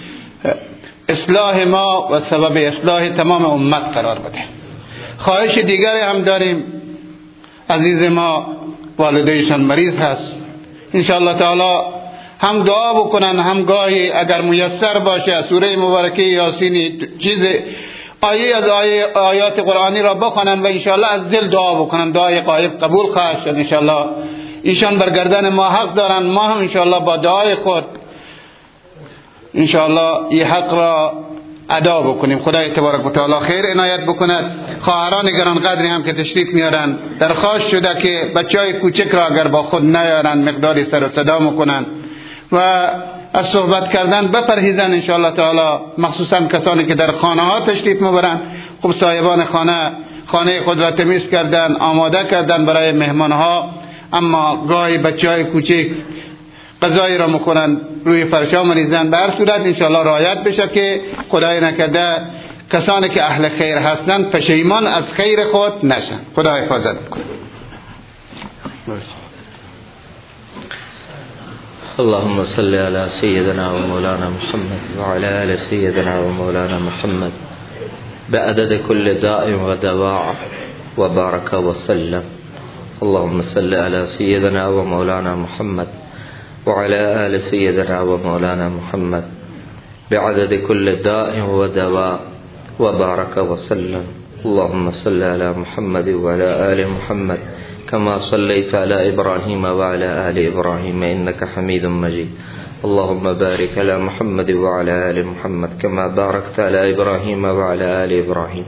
اصلاح ما و سبب اصلاح تمام امت قرار بده. خواهش دیگری هم داریم. عزیز ما والدیشان مریض هست، انشاءالله تعالی هم دعا بکنن، هم گاهی اگر میسر باشه سوره مبارکه یاسین چیز آیه از آیات قرآنی را بخونن و انشاءالله از دل دعا بکنن. دعای غایب قبول خواهد شد انشاءالله. ایشان بر گردن ما حق دارن، ما هم انشاءالله با دعای خود انشاءالله این حق را ادا بکنیم. خدای تبارک و تعالی خیر عنایت بکند. خواهران گرانقدری هم که تشریف میارن درخواست شده که بچهای کوچک را اگر با خود نیارن مقداری سر و صدا میکنن و از صحبت کردن بپرهیزن انشاءالله تعالی، مخصوصا کسانی که در خانه ها تشریف میبرن. خب صاحبان خانه خود را تمیز کردن، آماده کردن برای مهمان ها، اما گاهی بچهای کوچک غذایی را میکنن روی فرشا مریزن. به هر صورت انشاءالله رعایت بشه که خدای نکرده کسانی که اهل خیر هستند پشیمان از خیر خود نشن. خدا حفاظت کنه. اللهم صل على سيدنا ومولانا محمد وعلى آل سيدنا ومولانا محمد بعدد كل داء ودواء وبارك وسلم. اللهم صل على سيدنا ومولانا محمد وعلى آل سيدنا ومولانا محمد بعدد كل داء ودواء وبارك وسلم. اللهم صل على محمد وعلى آل محمد كما صليت على إبراهيم وعلى آل إبراهيم إنك حميد مجيد. اللهم بارك على محمد وعلى آل محمد كما باركت على إبراهيم وعلى آل إبراهيم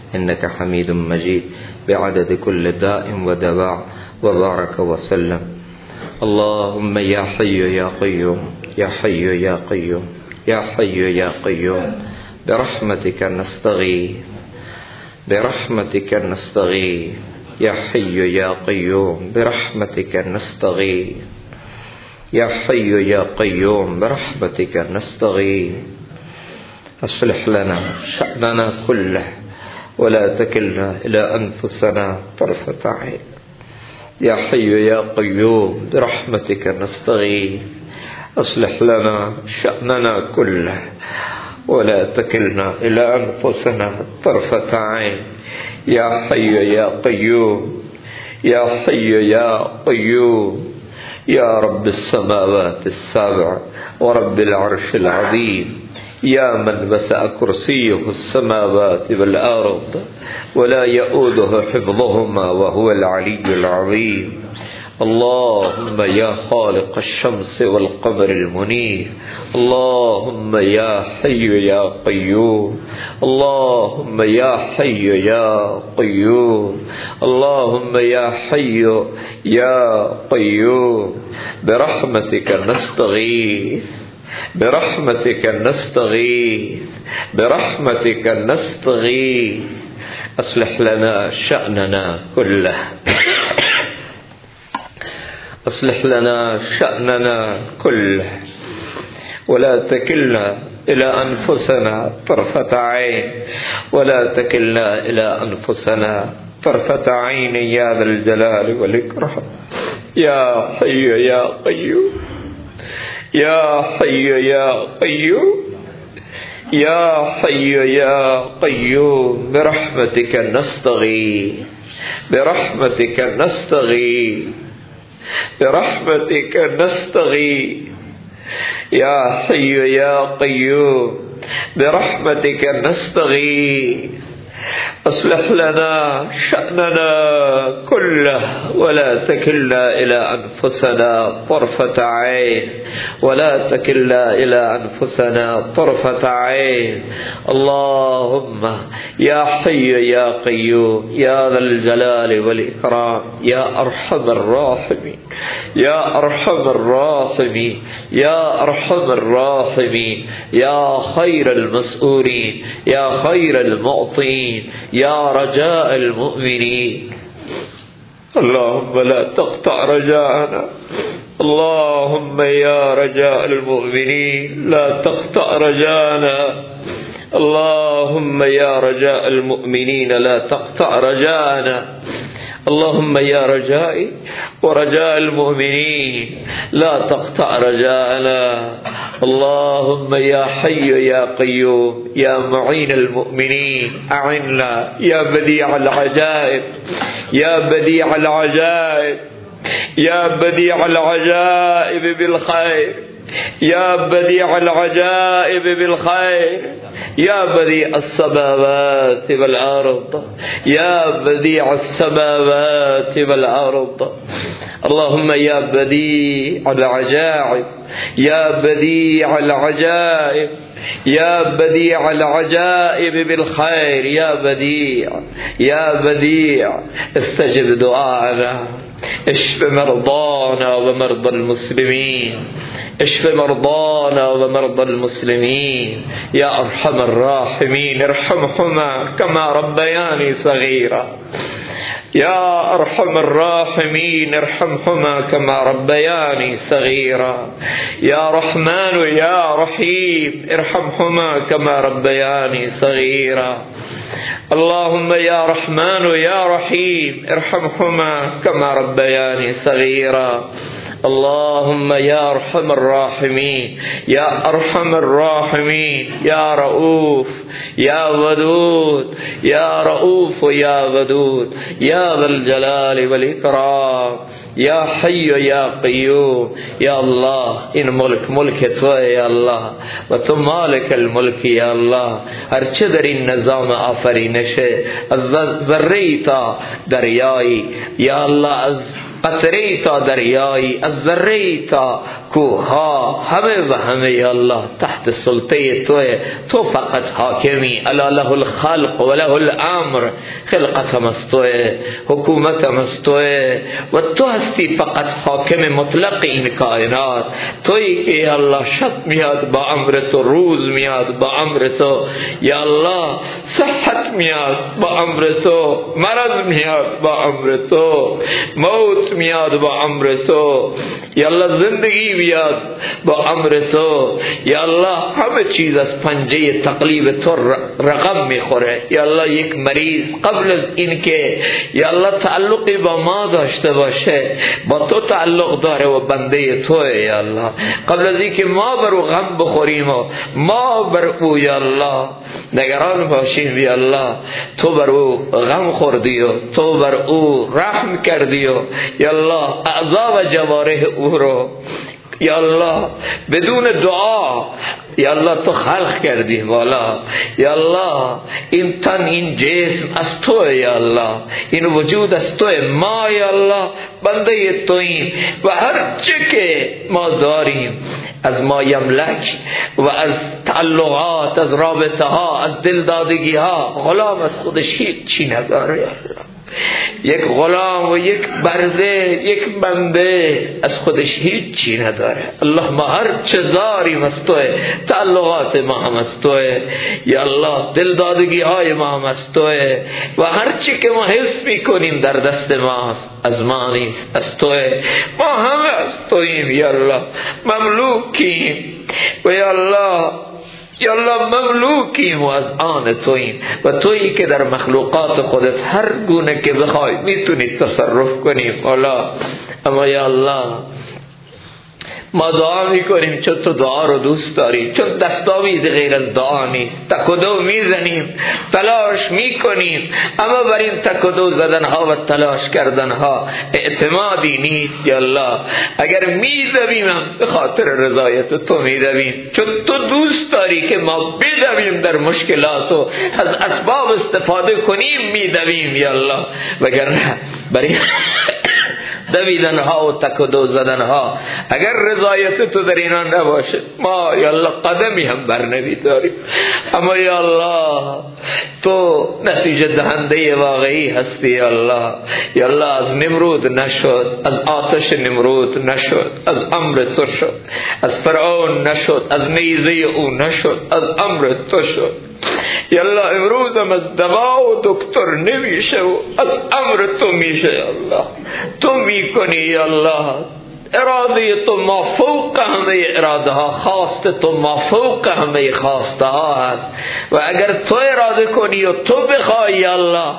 إنك حميد مجيد بعدد كل داء ودواء. وبارك وسلم. اللهم يا حي يا قيوم يا حي يا قيوم يا حي يا قيوم برحمتك نستغيث برحمتك نستغيث يا حي يا قيوم برحمتك نستغيث يا حي يا قيوم برحمتك نستغيث. أصلح لنا شأننا كله ولا تكلنا إلى أنفسنا طرفة عين. يا حي يا قيوم برحمتك نستغيث. أصلح لنا شأننا كله ولا تكلنا إلى أنفسنا طرفة عين. يا حي يا قيوم يا حي يا قيوم يا رب السماوات السبع ورب العرش العظيم، يا من وسع كرسيه السماوات والأرض ولا يؤوده حفظهما وهو العلي العظيم. اللهم يا خالق الشمس والقمر المنير، اللهم يا حي يا قيوم، اللهم يا حي يا قيوم، اللهم يا حي يا قيوم برحمتك نستغيث برحمتك نستغيث برحمتك نستغيث. أصلح لنا شأننا كله أصلح لنا شأننا كله ولا تكلنا إلى أنفسنا طرفة عين ولا تكلنا إلى أنفسنا طرفة عين يا ذا الجلال والإكرام. يا حي يا قيوم يا حي يا قيوم يا حي يا قيوم برحمتك نستغيث برحمتك نستغيث برحمتك نستغيث. يا حي يا قيوم برحمتك نستغيث. أصلح لنا شأننا كله ولا تكلنا إلى أنفسنا طرفة عين ولا تكلنا إلى أنفسنا طرفة عين. اللهم يا حي يا قيوم يا ذا الجلال والإكرام يا أرحم الراحمين يا أرحم الراحمين يا أرحم الراحمين يا خير المسؤولين يا خير المعطين يا رجاء المؤمنين. اللهم لا تقطع رجاءنا، اللهم يا رجاء المؤمنين لا تقطع رجاءنا، اللهم يا رجاء المؤمنين لا تقطع رجاءنا. اللهم يا رجائي ورجاء المؤمنين لا تقطع رجاءنا. اللهم يا حي يا قيوم يا معين المؤمنين أعنا يا بديع العجائب يا بديع العجائب يا بديع العجائب بالخير يا بديع العجائب بالخير يا بديع السماوات والأرض يا بديع السماوات والأرض. اللهم يا بديع العجائب يا بديع العجائب يا بديع العجائب بالخير يا بديع يا بديع استجب دعاءنا، اشف مرضانا ومرضى المسلمين اشف مرضانا ومرضى المسلمين يا أرحم الراحمين. ارحمهما كما ربياني صغيرا يا أرحم الراحمين ارحمهما كما ربياني صغيرا يا رحمن يا رحيم ارحمهما كما ربياني صغيرا. اللهم يا رحمن يا رحيم ارحمهما كما ربياني صغيرا. اللهم يا أرحم الراحمين يا أرحم الراحمين يا رؤوف يا ودود يا رؤوف يا ودود يا ذا الجلال والإكرام يا حي يا قيوم. يا الله این ملک توئے یا اللہ و تو مالک الملک یا اللہ. هرچه در این نظام آفرینش از ذره تا دریایی یا الله از قطره تا دریایی، از ذره تا کوها، همه و همه یا الله تحت سلطه توه. تو فقط حاکمی. الا له الخلق و له الامر. خلقت هم از توه، حکومت هم از توه و تو هستی فقط حاکم مطلق این کائنات. تویی که یا الله شب میاد با امر تو، روز میاد با امر تو یا الله، صحت میاد با امر تو، مرض میاد با امر تو، موت میاد با امر تو یا الله، زندگی میاد با امر تو یا الله. همه چیز از پنجه تقلیب تو رقم میخوره یا الله. یک مریض قبل از این که یا الله تعلقی با ما داشته باشه، با تو تعلق داره و بنده توه یا الله. قبل از این که ما بر او غم بخوریم و ما بر او یا الله نگران باشیم یا الله، تو بر او غم خوردی و تو بر او رحم کردی و یا الله اعضا و جوارح او رو یا الله بدون دعا یا الله تو خلق کردی مولا یا الله. این تن، این جسم از تو یا الله، این وجود از تو. ما یا الله بنده توییم و هر چه که ما داریم از ما یملک و از تعلقات، از رابطه ها، از دلدادگی ها، غلام از خودش هیچ چی نداره یا الله. یک غلام و یک برده، یک بنده از خودش هیچ چی نداره. الله ما هر چه داریم از توه، تعلقات ما هم از توه یا الله، دلدادگی های ما هم از توه و هر چی که ما حس میکنیم در دست ماست، از ما نیست، از توه. ما همه از توییم یا الله، مملوکیم و یا الله یا الله مملوکیم و از آن توییم و تویی که در مخلوقات خودت هر گونه که بخوای میتونی تصرف کنی مولا. اما یا الله ما دعا میکنیم چون تو دعا رو دوست داری، چون دستاویز غیر از دعا نیست. تک و دو میزنیم، تلاش میکنیم، اما بر این تک و دو زدنها و تلاش کردنها اعتمادی نیست یا الله. اگر میدویم به خاطر رضایت تو میدویم، چون تو دوست داری که ما بدویم در مشکلات و از اسباب استفاده کنیم میدویم یا الله. وگرنه برای دویدن ها و تک و دو زدن ها اگر رضایت تو در اینا نباشه، ما یا الله قدمی هم بر نمیداریم. اما یا الله تو نتیجه دهنده واقعی هستی یا الله. یا الله از نمرود نشد، از آتش نمرود نشد، از امر تو شد. از فرعون نشد، از نیزه او نشد، از امر تو شد. یا الله امروز هم از دوا و دکتر نمیشه و از امر تو میشه یا الله. تو میکنی یا الله. اراده تو ما فوق همه اراده ها، خواست تو ما فوق همه خواسته ها هست و اگر تو اراده کنی و تو بخوای یا الله،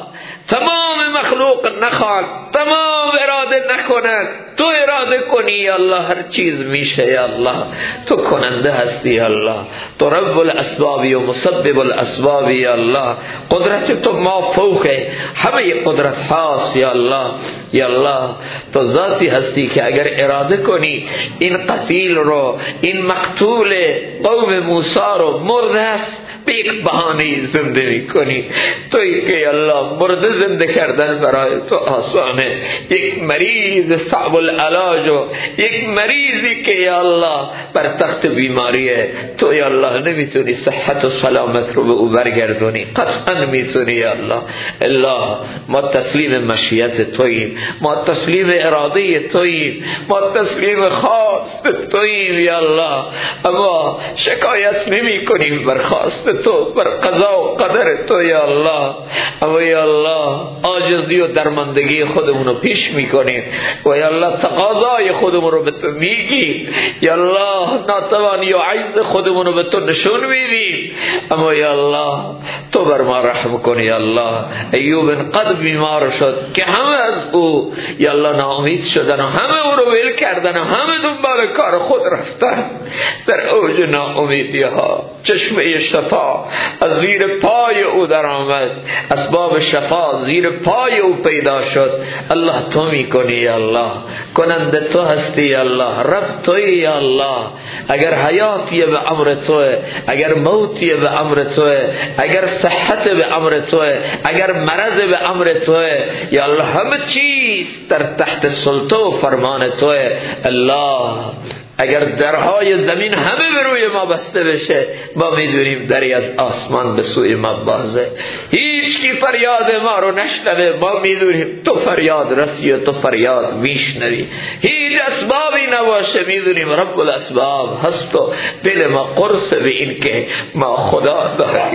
تمام مخلوق نخواد، تمام اراده نکند، تو اراده کنی یا الله هر چیز میشه یا الله. تو کننده هستی یا الله، تو رب الاسبابی و مسبب الاسبابی یا الله. قدرت تو ما فوق همه قدرت هاست یا الله. یا الله تو ذاتی هستی که اگر اراده کنی این قتیل رو، این مقتول قوم موسی رو مرده است به یک بهانه زنده میکنی. تویی که الله مرده زنده کردن برای تو آسانه. یک مریض صعب العلاج و یک مریضی که یا الله بر تخت بیماریه، تو یا الله نمیتونی صحت و سلامت رو به او برگردونی؟ قطعا میتونی یا الله. الله ما تسلیم مشیت توییم، ما تسلیم اراده توییم، ما تسلیم خواست توییم یا الله. اما شکایت نمی کنیم بر خواست تو، بر قضا و قدر تو یا الله. اما یا الله عاجزی و درماندگی خودمون رو پیش میکنیم و یا الله تقاضای خودمون رو به تو میگیم یا الله. ناتوانی و عجز خودمون رو به تو نشون میدیم. اما یا الله تو بر ما رحم کن یا الله. ایوب قد بیمار شد که همه از او یا الله ناامید شدن و همه او رو ول کردن و همه دنبال کار خود رفتن. در اوج ناامیدی ها چشمه شفا از زیر پای او در آمد، اسباب شفا الله زیر پای او پیدا شد. الله تو میکنی یا الله، کننده تو هستی یا الله، رب توی یا الله. اگر حیاتیه به امر توه، اگر موتیه به امر توه، اگر صحت به امر توه، اگر مرض به امر توه یا الله. همه چیز در تحت سلطه و فرمان توه الله. اگر درهای زمین همه به روی ما بسته بشه، ما میدونیم دری از آسمان به سوی ما بازه، هیچ کی فریاد ما رو نشنوه. ما میدونیم تو فریاد رسی و تو فریاد میشنوی، هیچ اسبابی نباشه، میدونیم رب الاسباب هست و دل ما قرص به این که ما خدا داریم،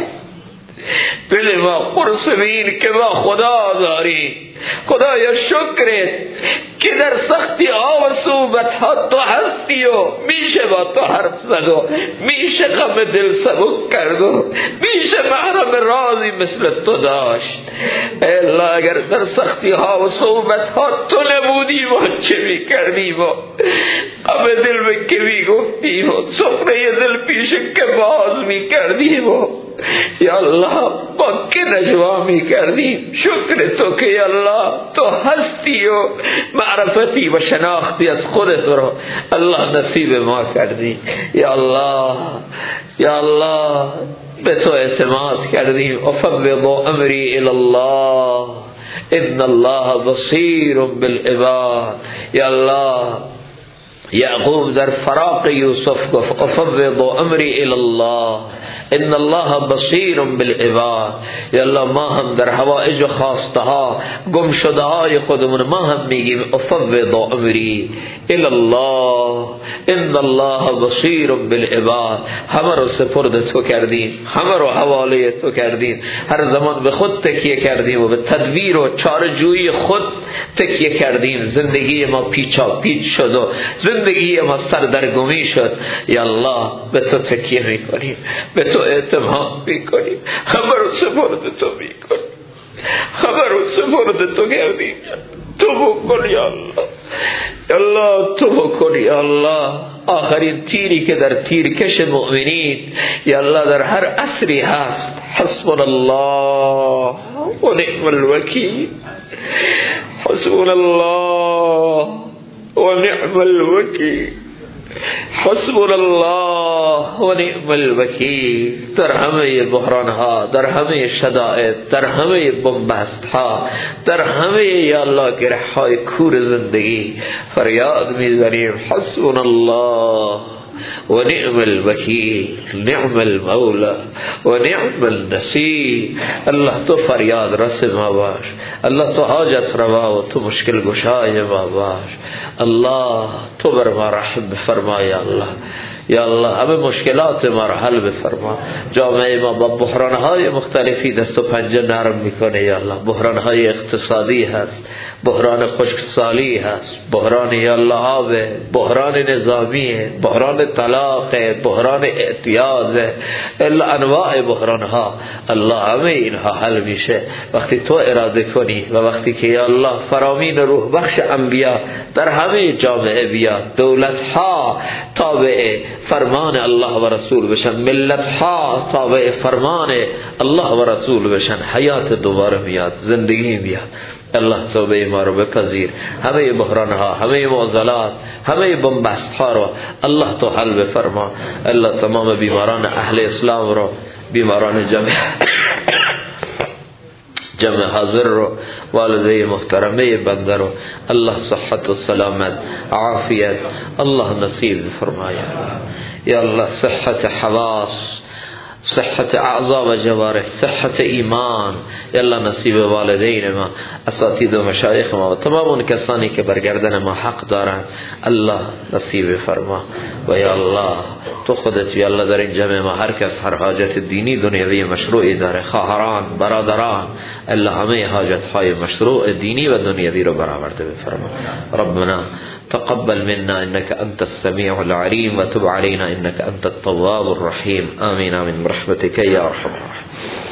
دل ما قرص به این که ما خدا داریم. خدایا شکرت که در سختی ها و صعوبت ها تو هستی و میشه با تو حرف زد و میشه غم دل سبک کرد و میشه محرم رازی مثل تو داشت. ای الله اگر در سختی ها و صعوبت ها تو نبودیم و چه میکردیم و غم دل به که میگفتیم و سفره دل پیش که باز میکردیم و یا الله با که نجوا میکردیم. شکر تو که یا الله تو هستی و معرفتی و شناختی از خودت رو الله نصیب ما کردی. یا الله یا الله به تو اعتماد کردیم. افوض امری الی الله ان الله بصیر بالعباد. یا الله یعقوب در فراق یوسف گفت افوض امری الی الله ان الله بصیر بالعباد. یا الله ما هم در حوائج و خواسته ها گم شده های خودمون ما هم میگیم افوض امری الی الله ان الله بصیر بالعباد. همه رو سپرد تو کردیم، همه رو حواله تو کردیم، هر زمان به خود تکیه کردیم و به تدبیر و چاره‌جویی خود تکیه کردیم. زندگی ما پیچا پیچ شد و زندگی ما سردرگمی شد. یا الله به تو تکیه میکنیم، به تو اعتماد میکنیم، خبر و سپرد تو میکنیم، خبر و سپرد تو کردیم. تو بکن یا الله، یا الله تو بکن یا الله. آخرین تیری که در تیرکش مؤمنین یا الله در هر عصری هست حسبنا الله و نعم الوکیل، حسبنا الله و نعم الوکیل، حسبنا الله و نعم الوکیل. در همه بحران ها، در همه شدائد، در همه بنبست ها، در همه یا الله گره های کور زندگی فریاد میزنیم حسبنا الله و نعم الوکیل، نعم المولا و نعم النصیر. الله تو فریاد رس ما باش، الله تو حاجت روا و تو مشکل گشای ما باش. الله تو بر ما رحم بفرما یا الله. یا الله همه مشکلات ما را حل بفرما. جامعه ما با بحران‌های مختلفی دست و پنجه نرم میکنه یا الله. بحران‌های اقتصادی هست، بحران خشکسالی هست، بحران یا الله آب، بحران نظامی، بحران طلاق، بحران اعتیاد، الا انواع بحران‌ها. الله همه اینها حل میشه وقتی تو اراده کنی و وقتی که یا الله فرامین روح بخش انبیا در همه جامعه بیاد، دولت‌ها تابع فرمان الله و رسول بشن، ملت ها تابع فرمان الله و رسول بشن، حیات دوباره میاد، زندگی میاد. الله توبه ما رو بپذیر. همه بحران ها، همه معضلات، همه بنبست ها رو الله تو حل بفرما. الله تمام بیماران اهل اسلام رو، بیماران جمع حاضر رو، والده محترمه بنده رو الله صحت و سلامت عافیت الله نصیب فرمایا. یا الله صحت حواس، صحت اعضا و جوارح، صحت ایمان یا الله نصیب والدین ما، اساتید و مشایخ ما و تمام اون کسانی که بر گردن ما حق دارن الله نصیب فرما. و یا الله تو خودت یا الله در این جمع ما هر کس هر حاجت دینی دنیوی مشروعی داره، خواهران برادران الله همه حاجت های مشروع دینی و دنیوی رو برآورده بفرما. ربنا تقبل منا انك انت السميع العليم وتب علينا انك انت التواب الرحيم. آمين آمين برحمتك يا ارحم الراحمين.